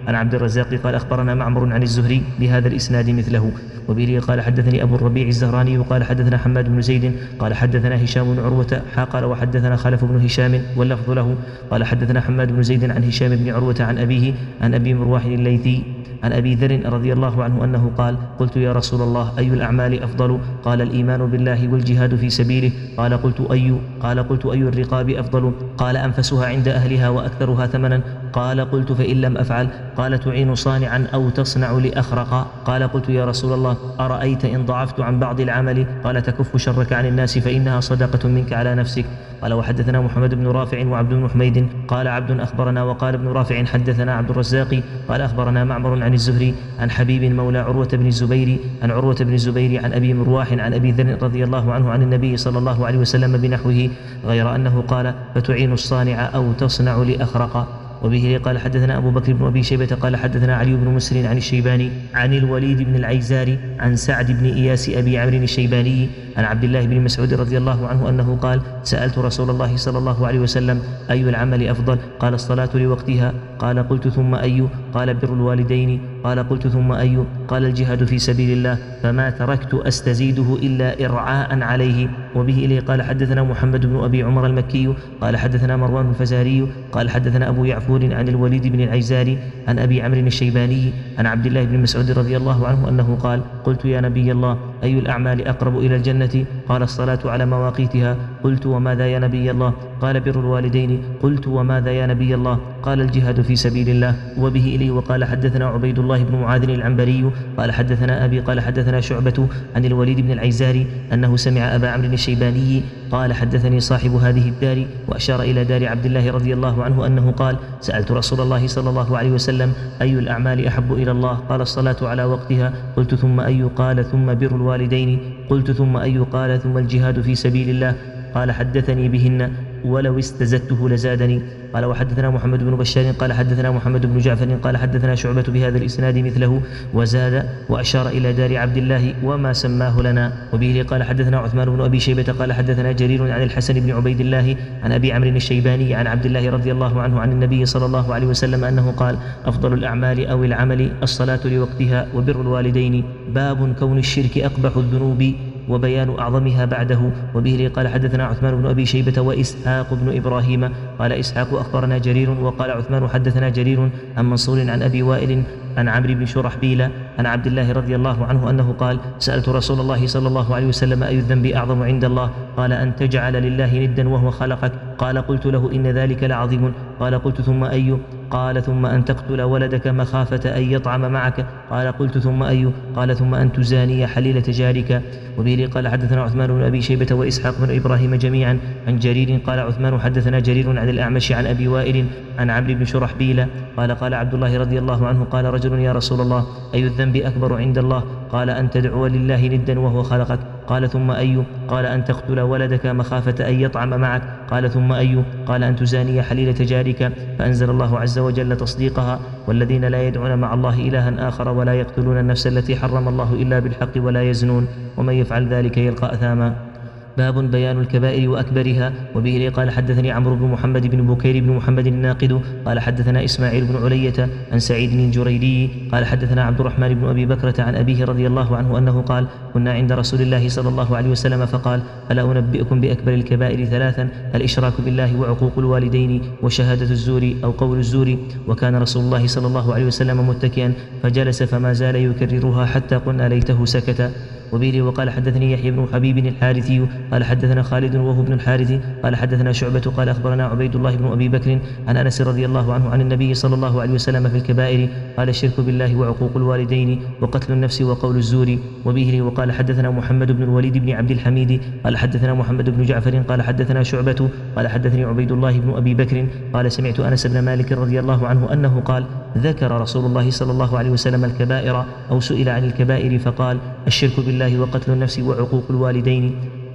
عن عبد الرزاق قال أخبرنا معمر عن الزهري بهذا الإسناد مثله. وبه قال حدثني أبو الربيع الزهراني قال حدثنا حماد بن زيد قال حدثنا هشام بن عروة قال وحدثنا خلف بن هشام واللفظ له قال حدثنا حماد بن زيد عن هشام بن عروة عن أبيه عن أبي مروح الليثي عن أبي ذر رضي الله عنه أنه قال قلت يا رسول الله أي الأعمال أفضل؟ قال الإيمان بالله والجهاد في سبيله. قال قلت أي؟ قال قلت أي الرقاب أفضل؟ قال أنفسها عند أهلها وأكثرها ثمنا. قال قلت فإن لم أفعل؟ قال تعين صانعا أو تصنع لأخرق. قال قلت يا رسول الله أرأيت إن ضعفت عن بعض العمل؟ قال تكف شرك عن الناس فإنها صدقة منك على نفسك. قال وحدثنا محمد بن رافع وعبد بن حميد قال عبد أخبرنا وقال ابن رافع حدثنا عبد الرزاق قال أخبرنا معمر عن الزهري عن حبيب مولى عروة بن الزبير عن عروة بن الزبير عن أبي مروح عن أبي ذر رضي الله عنه عن النبي صلى الله عليه وسلم بنحوه غير أنه قال فتعين الصانع أو تصنع لأخرق. وبه قال حدثنا أبو بكر بن أبي شيبة قال حدثنا علي بن مسر عن الشيباني عن الوليد بن العيزار عن سعد بن إياس أبي عمرو الشيباني عن عبد الله بن مسعود رضي الله عنه أنه قال سألت رسول الله صلى الله عليه وسلم أي العمل أفضل؟ قال الصلاة لوقتها. قال قلت ثم أي؟ قال بر الوالدين. قال قلت ثم أي؟ قال الجهاد في سبيل الله فما تركت أستزيده إلا إرعاء عليه. وبه إليه قال حدثنا محمد بن أبي عمر المكي قال حدثنا مروان الفزاري قال حدثنا أبو يعفور عن الوليد بن العيزار عن أبي عمرو الشيباني عن عبد الله بن مسعود رضي الله عنه أنه قال قلت يا نبي الله أي الأعمال أقرب إلى الجنة؟ قال الصلاة على مواقيتها. قلت وماذا يا نبي الله؟ قال بر الوالدين. قلت وماذا يا نبي الله؟ قال الجهاد في سبيل الله. وبه إليه وقال حدثنا عبيد الله بن معاذ العنبري قال حدثنا أبي قال حدثنا شعبة عن الوليد بن العيزار أنه سمع أبا عمرو الشيباني قال حدثني صاحب هذه الدار وأشار إلى دار عبد الله رضي الله عنه أنه قال سألت رسول الله صلى الله عليه وسلم أي الأعمال أحب إلى الله؟ قال الصلاة على وقتها. قلت ثم أي؟ قال ثم بر الوالدين. قلت ثم أي؟ قال ثم الجهاد في سبيل الله. قال حدثني بهن ولو استزدته لزادني. قال وحدثنا محمد بن بشار قال حدثنا محمد بن جعفر قال حدثنا شعبة بهذا الإسناد مثله وزاد وأشار إلى دار عبد الله وما سماه لنا. وبه قال حدثنا عثمان بن أبي شيبة قال حدثنا جرير عن الحسن بن عبيد الله عن أبي عمرو الشيباني عن عبد الله رضي الله عنه عن النبي صلى الله عليه وسلم أنه قال أفضل الأعمال أو العمل الصلاة لوقتها وبر الوالدين. باب كون الشرك أقبح الذنوب وبيان أعظمها بعده. وبه قال حدثنا عثمان بن أبي شيبة وإسحاق بن إبراهيم قال إسحاق أخبرنا جرير وقال عثمان حدثنا جرير عن منصور عن أبي وائل عن عمرو بن شرحبيل عن عبد الله رضي الله عنه أنه قال سألت رسول الله صلى الله عليه وسلم أي الذنب أعظم عند الله؟ قال أن تجعل لله ندا وهو خلقك. قال قلت له إن ذلك لعظيم. قال قلت ثم أي؟ قال ثم أن تقتل ولدك مخافة أن يطعم معك. قال قلت ثم أي؟ قال ثم أن تزاني حليلة جارك. وبه قال حدثنا عثمان بن أبي شيبة وإسحاق بن إبراهيم جميعا عن جرير قال عثمان حدثنا جرير عن الأعمش عن أبي وائل عن عمرو بن شرحبيل قال قال عبد الله رضي الله عنه قال رجل يا رسول الله أي الذنب أكبر عند الله؟ قال أن تدعو لله ندا وهو خلقك. قال ثم أي؟ قال أن تقتل ولدك مخافة أن يطعم معك. قال ثم أي؟ قال أن تزاني حليلة جارك. فأنزل الله عز وجل تصديقها والذين لا يدعون مع الله إلها آخر ولا يقتلون النفس التي حرم الله إلا بالحق ولا يزنون ومن يفعل ذلك يلقى أثاما. باب بيان الكبائر وأكبرها. وبه قال حدثني عمرو بن محمد بن بكير بن محمد الناقد قال حدثنا إسماعيل بن علية عن سعيد الجريري قال حدثنا عبد الرحمن بن أبي بكرة عن أبيه رضي الله عنه أنه قال كنا عند رسول الله صلى الله عليه وسلم فقال ألا أنبئكم بأكبر الكبائر ثلاثا الإشراك بالله وعقوق الوالدين وشهادة الزور أو قول الزور. وكان رسول الله صلى الله عليه وسلم متكئا فجلس فما زال يكررها حتى قلنا ليته سكت. وبه وقال حدثني يحيى بن حبيب الحارثي قال حدثنا خالد وهو ابن الحارث قال حدثنا شعبة قال أخبرنا عبيد الله بن أبي بكر عن أنس رضي الله عنه عن النبي صلى الله عليه وسلم في الكبائر قال الشرك بالله وعقوق الوالدين وقتل النفس وقول الزور. وبه وقال حدثنا محمد بن الوليد بن عبد الحميد قال حدثنا محمد بن جعفر قال حدثنا شعبة قال حدثني عبيد الله بن أبي بكر قال سمعت أنس بن مالك رضي الله عنه أنه قال ذكر رسول الله صلى الله عليه وسلم الكبائر أو سئل عن الكبائر فقال الشرك بالله وقتل النفس وعقوق الوالدين.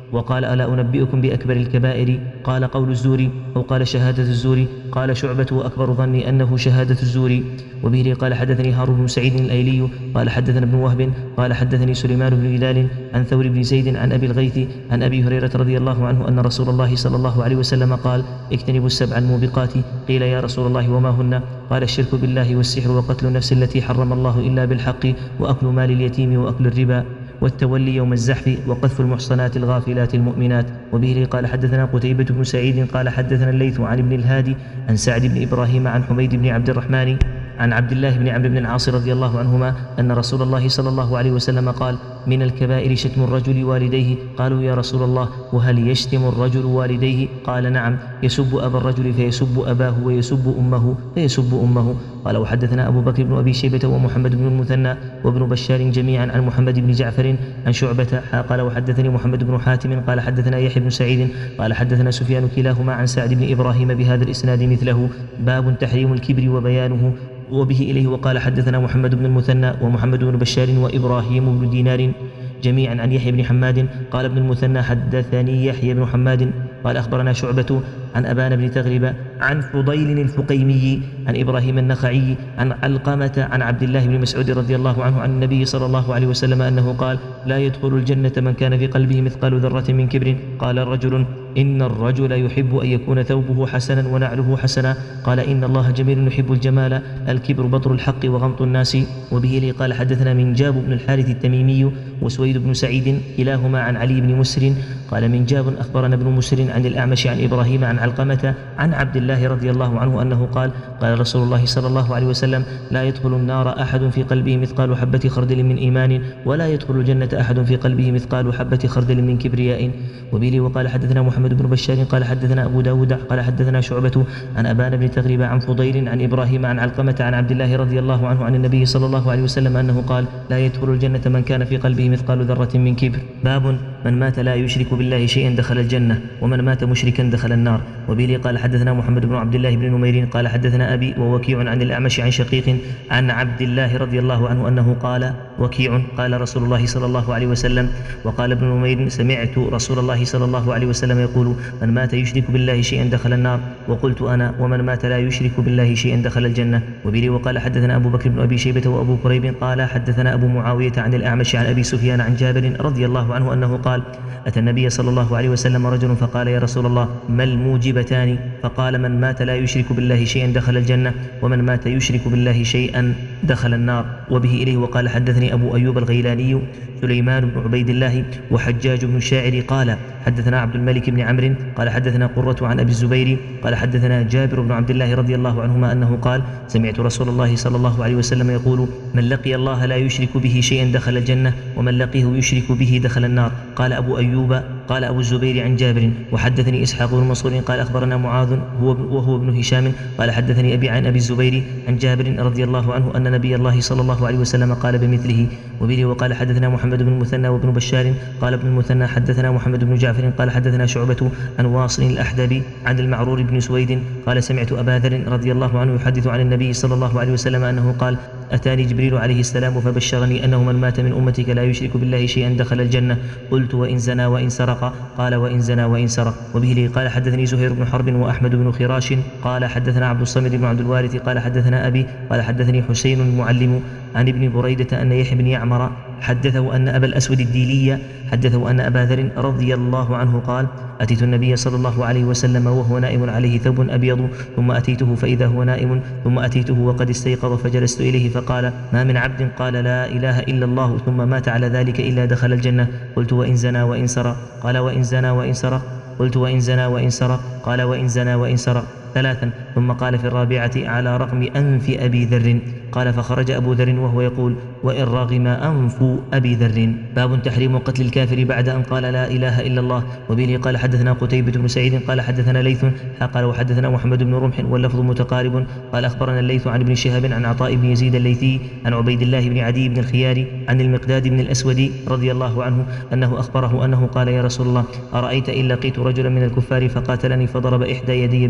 وقال ألا أنبئكم بأكبر الكبائر؟ قال قول الزور، أو قال شهادة الزور. قال شعبة وأكبر ظني أنه شهادة الزور. وبه قال حدثني هارون بن سعيد الأيلي قال حدثنا ابن وهب قال حدثني سليمان بن بلال عن ثور بن زيد عن أبي الغيث عن أبي هريرة رضي الله عنه أن رسول الله صلى الله عليه وسلم قال اجتنبوا السبع الموبقات. قيل يا رسول الله وما هن؟ قال الشرك بالله والسحر وقتل النفس التي حرم الله إلا بالحق وأكل مال اليتيم وأكل الربا والتولي يوم الزحف وقذف المحصنات الغافلات المؤمنات. وبه قال حدثنا قتيبة بن سعيد قال حدثنا الليث عن ابن الهادي عن سعد بن إبراهيم عن حميد بن عبد الرحمن عن عبد الله بن عمرو بن العاص رضي الله عنهما أن رسول الله صلى الله عليه وسلم قال من الكبائر شتم الرجل والديه. قالوا يا رسول الله وهل يشتم الرجل والديه؟ قال نعم، يسب أبا الرجل فيسب أباه ويسب أمه فيسب أمه. قال وحدثنا أبو بكر بن أبي شيبة ومحمد بن المثنى وابن بشار جميعا عن محمد بن جعفر عن شعبة. قال وحدثني محمد بن حاتم قال حدثنا يحيى بن سعيد قال حدثنا سفيان كلاهما عن سعد بن إبراهيم بهذا الإسناد مثله. باب تحريم الكبر وبيانه. وبه إليه وقال حدثنا محمد بن المثنى ومحمد بن بشار وإبراهيم بن دينار جميعا عن يحيى بن حماد قال ابن المثنى حدثني يحيى بن حماد قال أخبرنا شعبة عن أبان بن تغلب عن فضيل الفقيمي عن إبراهيم النخعي عن علقمة عن عبد الله بن مسعود رضي الله عنه عن النبي صلى الله عليه وسلم أنه قال لا يدخل الجنة من كان في قلبه مثقال ذرة من كبر. قال الرجل إن الرجل يحب أن يكون ثوبه حسنا ونعله حسنا. قال إن الله جميل يحب الجمال. الكبر بطر الحق وغمط الناس. وبه لي قال حدثنا منجاب بن الحارث التميمي وسويد بن سعيد كلاهما عن علي بن مسر قال منجاب أخبرنا ابن مسر عن الأعمش عن إبراهيم عن علقمة عن عبد الله رضي الله عنه أنه قال قال رسول الله صلى الله عليه وسلم لا يدخل النار أحد في قلبه مثقال حبة خردل من إيمان ولا يدخل الجنة أحد في قلبه مثقال حبة خردل من كبرياء. وبه وقال حدثنا محمد بن بشار قال حدثنا أبو داود قال حدثنا شعبة عن أبان بن تغلب عن فضيل عن إبراهيم عن علقمة عن عبد الله رضي الله عنه عن النبي صلى الله عليه وسلم أنه قال لا يدخل الجنة من كان في قلبه مثقال ذرة من كبر. باب من مات لا يشرك بالله شيئا دخل الجنة ومن مات مشركا دخل النار. وبه قال حدثنا محمد بن عبد الله بن نمير قال حدثنا أبي ووكيع عن الأعمش عن شقيق عن عبد الله رضي الله عنه أنه قال وكيع قال رسول الله صلى الله عليه وسلم. وقال ابن نمير سمعت رسول الله صلى الله عليه وسلم يقول من مات يشرك بالله شيئا دخل النار. وقلت أنا ومن مات لا يشرك بالله شيئا دخل الجنة. وبه وقال حدثنا أبو بكر بن أبي شيبة وأبو كريب قال حدثنا أبو معاوية عن الأعمش عن أبي سفيان عن جابر رضي الله عنه أنه قال أتى النبي صلى الله عليه وسلم رجل فقال يا رسول الله ما الموجبتان؟ فقال من مات لا يشرك بالله شيئا دخل الجنة ومن مات يشرك بالله شيئا دخل النار. وبه إليه وقال حدثني أبو أيوب الغيلاني سليمان بن عبيد الله وحجاج بن الشاعر قال حدثنا عبد الملك بن عمرو قال حدثنا قرة عن أبي الزبير قال حدثنا جابر بن عبد الله رضي الله عنهما أنه قال سمعت رسول الله صلى الله عليه وسلم يقول من لقي الله لا يشرك به شيئا دخل الجنة ومن لقيه يشرك به دخل النار. قال أبو أيوب قال أبو الزبير عن جابر وحدثني إسحاق بن منصور قال أخبرنا معاذ هو وهو ابن هشام قال حدثني أبي عن أبي الزبير عن جابر رضي الله عنه أن نبي الله صلى الله عليه وسلم قال بمثله. وبه وقال حدثنا محمد بن المثنى وابن بشار قال ابن المثنى حدثنا محمد بن جعفر قال حدثنا شعبة عن واصل الأحدبي عن المعرور بن سويد قال سمعت أبا ذر رضي الله عنه يحدث عن النبي صلى الله عليه وسلم أنه قال أتاني جبريل عليه السلام فبشرني أنه من مات من أمتك لا يشرك بالله شيئا دخل الجنة. قلت وإن زنى وإن سرق؟ قال وإن زنى وإن سرق. وبه قال حدثني زهير بن حرب وأحمد بن خراش قال حدثنا عبد الصمد بن عبد الوارث قال حدثنا أبي قال حدثني حسين المعلم عن ابن بريدة أن يحيى بن يعمر حدثه أن أبا الأسود الديلي حدثه أن أبا ذر رضي الله عنه قال أتيت النبي صلى الله عليه وسلم وهو نائم عليه ثوب أبيض ثم أتيته فإذا هو نائم ثم أتيته وقد استيقظ فجلست إليه فقال ما من عبد قال لا إله إلا الله ثم مات على ذلك إلا دخل الجنة. قلت وإن زنى وإن سرق؟ قال وإن زنى وإن سرق. قلت وإن زنى وإن سرق؟ قال وإن زنى وإن سرق ثلاثا ثم قال في الرابعة على رقم أنف أبي ذر. قال فخرج أبو ذر وهو يقول وإن رغم أنف أبي ذر. باب تحريم قتل الكافر بعد أن قال لا إله إلا الله. وبه قال حدثنا قتيبة بن سعيد قال حدثنا ليث قال وحدثنا محمد بن رمح واللفظ متقارب قال أخبرنا الليث عن ابن شهاب عن عطاء بن يزيد الليثي عن عبيد الله بن عدي بن الخيار عن المقداد بن الأسود رضي الله عنه أنه أخبره أنه قال يا رسول الله أرأيت إن لقيت رجلا من الكفار فقاتلني فضرب إحدى يدي بالسيف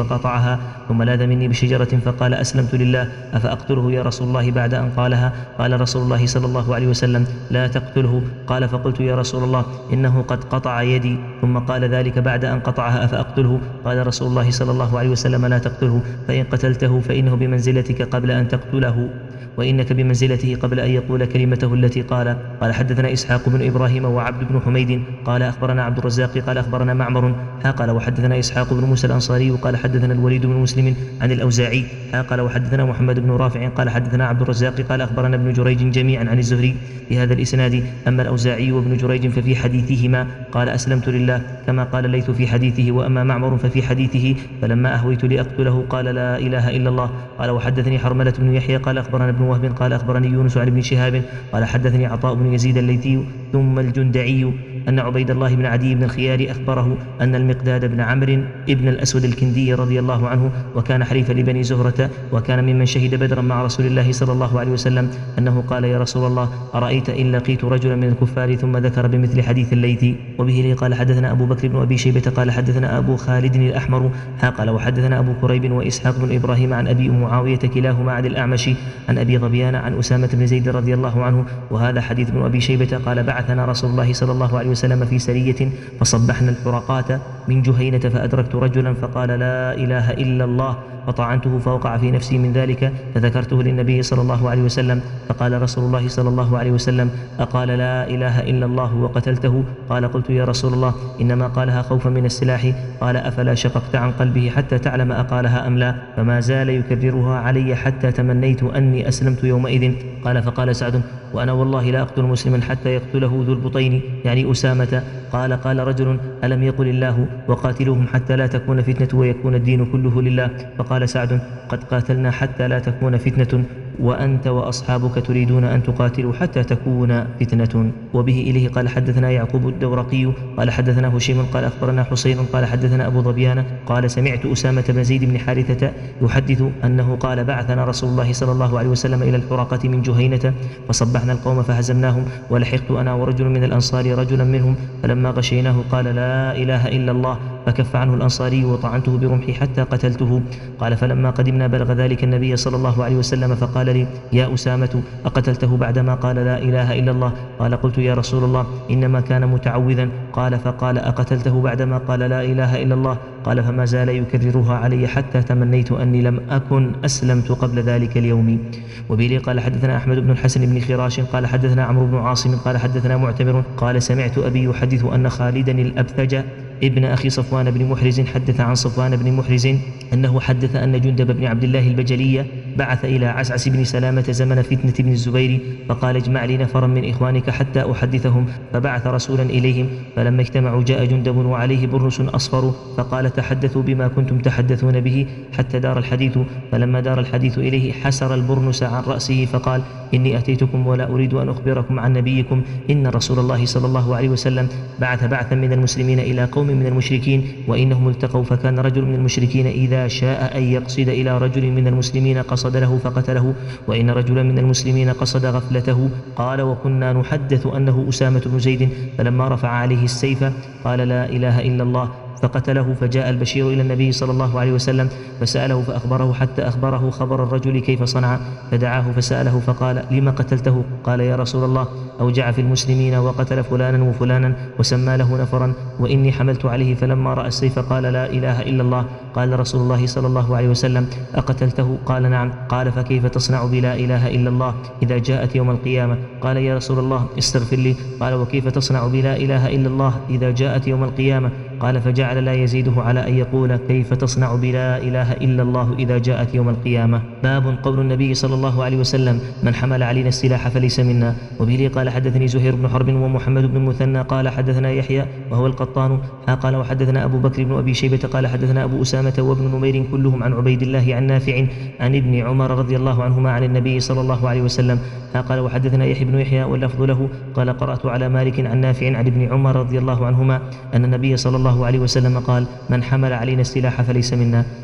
فقطعها، ثم لاذ مني بشجرة فقال أسلمت لله أفأقتله يا رسول الله بعد أن قالها؟ قال رسول الله صلى الله عليه وسلم لا تقتله. قال فقلت يا رسول الله إنه قد قطع يدي، ثم قال ذلك بعد أن قطعها أفأقتله؟ قال رسول الله صلى الله عليه وسلم لا تقتله، فإن قتلته فإنه بمنزلتك قبل أن تقتله، وإنك بمنزلته قبل أن يقول كلمته التي قال. قال حدثنا إسحاق بن إبراهيم وعبد بن حميد قال أخبرنا عبد الرزاق قال أخبرنا معمر قال وحدثنا إسحاق بن موسى الأنصاري قال حدثنا الوليد بن مسلم عن الأوزاعي قال وحدثنا محمد بن رافع قال حدثنا عبد الرزاق قال أخبرنا ابن جريج جميعا عن الزهري بهذا الإسناد. أما الأوزاعي وابن جريج ففي حديثهما قال أسلمت لله كما قال الليث في حديثه، وأما معمر ففي حديثه فلما أهويت لأقتله قال لا إله إلا الله. قال وحدثني حرملة بن يحيى قال أخبرنا ابن وهب قال أخبرني يونس عن ابن شهاب قال حدثني عطاء بن يزيد الليثي ثم الجندعي أن عبيد الله بن عدي بن الخيار أخبره أن المقداد بن عمرو ابن الأسود الكندي رضي الله عنه وكان حليفا لبني زهرة وكان ممن شهد بدرا مع رسول الله صلى الله عليه وسلم أنه قال يا رسول الله أرأيت إن لقيت رجلا من الكفار، ثم ذكر بمثل حديث الليث. وبه قال حدثنا أبو بكر بن أبي شيبة قال حدثنا أبو خالد الأحمر قال وحدثنا أبو كريب وإسحاق بن إبراهيم عن أبي معاوية كلاهما عن الأعمش عن أبي ظبيان عن أسامة بن زيد رضي الله عنه، وهذا حديث ابن أبي شيبة قال بعثنا رسول الله صلى الله عليه وسلم في سرية فصبحنا الحرقات من جهينة فأدركت رجلا فقال لا إله إلا الله فطعنته فوقع في نفسي من ذلك فذكرته للنبي صلى الله عليه وسلم فقال رسول الله صلى الله عليه وسلم أقال لا إله إلا الله وقتلته؟ قال قلت يا رسول الله إنما قالها خوفا من السلاح. قال أفلا شققت عن قلبه حتى تعلم أقالها أم لا؟ فما زال يكررها علي حتى تمنيت أني أسلمت يومئذ. قال فقال سعد وأنا والله لا أقتل مسلما حتى يقتله ذو البطين يعني أسامة. قال قال رجل ألم يقل الله وقاتلوهم حتى لا تكون فتنة ويكون الدين كله لله؟ فقال سعد قد قاتلنا حتى لا تكون فتنة وأنت وأصحابك تريدون أن تقاتلوا حتى تكون فتنة. وبه إليه قال حدثنا يعقوب الدورقي قال حدثنا هشيم قال أخبرنا حسين قال حدثنا أبو ظبيان قال سمعت أسامة بن زيد بن حارثة يحدث أنه قال بعثنا رسول الله صلى الله عليه وسلم إلى الحرقة من جهينة فصبحنا القوم فهزمناهم، ولحقت أنا ورجل من الأنصار رجلا منهم فلما غشيناه قال لا إله إلا الله فكف عنه الأنصاري وطعنته برمحي حتى قتلته. قال فلما قدمنا بلغ ذلك النبي صلى الله عليه وسلم فقال لي يا أسامة أقتلته بعدما قال لا إله إلا الله؟ قال قلت يا رسول الله إنما كان متعوذا. قال فقال أقتلته بعدما قال لا إله إلا الله؟ قال فما زال يكررها علي حتى تمنيت أني لم أكن أسلمت قبل ذلك اليوم. وبه قال حدثنا أحمد بن الحسن بن خراش قال حدثنا عمرو بن عاصم قال حدثنا معتمر قال سمعت أبي يحدث أن خالدا الأبثج ابن أخي صفوان بن محرز حدث عن صفوان بن محرز أنه حدث أن جندب بن عبد الله البجلي بعث إلى عسعس بن سلامة زمن فتنة بن الزبير فقال اجمع لي نفرا من إخوانك حتى أحدثهم، فبعث رسولا إليهم فلما اجتمعوا جاء جندب وعليه برنس أصفر فقال تحدثوا بما كنتم تحدثون به حتى دار الحديث. فلما دار الحديث إليه حسر البرنس عن رأسه فقال إني أتيتكم ولا أريد أن أخبركم عن نبيكم إن رسول الله صلى الله عليه وسلم بعث بعثا من المسلمين إلى قوم من المشركين وإنهم التقوا، فكان رجل من المشركين إذا شاء أن يقصد إلى رجل من المسلمين قصد له فقتله، وإن رجلا من المسلمين قصد غفلته. قال وكنا نحدث أنه أسامة بن زيد فلما رفع عليه السيف قال لا إله إلا الله فقتله. فجاء البشير إلى النبي صلى الله عليه وسلم فسأله فأخبره حتى أخبره خبر الرجل كيف صنع، فدعاه فسأله فقال لما قتلته؟ قال يا رسول الله أوجع في المسلمين وقتل فلانا وفلانا وسمى له نفرا وإني حملت عليه فلما رأى السيف قال لا إله إلا الله. قال رسول الله صلى الله عليه وسلم أقتلته؟ قال نعم. قال فكيف تصنع بلا إله إلا الله إذا جاءت يوم القيامة؟ قال يا رسول الله استغفر لي. قال وكيف تصنع بلا إله إلا الله إذا جاءت يوم القيامة؟ قال فجعل لا يزيده على أن يقول كيف تصنع بلا إله إلا الله إذا جاءت يوم القيامة. باب قول النبي صلى الله عليه وسلم من حمل علينا السلاح فليس منا. وبه قال حدثني زهير بن حرب ومحمد بن المثنى قال حدثنا يحيى وهو القطان قال وحدثنا أبو بكر بن أبي شيبة قال حدثنا أبو أسامة وابن نمير كلهم عن عبيد الله عن نافع عن ابن عمر رضي الله عنهما عن النبي صلى الله عليه وسلم قال وحدثنا يحيى بن يحيى واللفظ له قال قرأت على مالك عن نافع عن ابن عمر رضي الله عنهما أن النبي صلى الله عليه وسلم قال من حمل علينا السلاح فليس منا.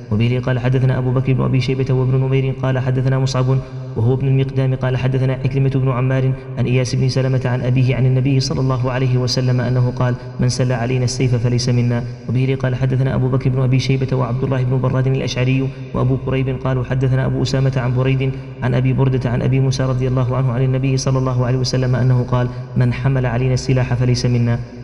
وبه قال حدثنا أبو بكر بن أبي شيبة وابن نمير قال حدثنا مصعب وهو ابن المقدام قال حدثنا عكرمة بن عمار عن إياس بن سلمة عن أبيه عن النبي صلى الله عليه وسلم أنه قال من سل علينا السيف فليس منا. وبه قال حدثنا أبو بكر بن أبي شيبة وعبد الله بن براد الأشعري وأبو قريب قالوا حدثنا أبو أسامة عن بريد عن أبي بردة عن أبي موسى رضي الله عنه عن النبي صلى الله عليه وسلم أنه قال من حمل علينا السلاح فليس منا.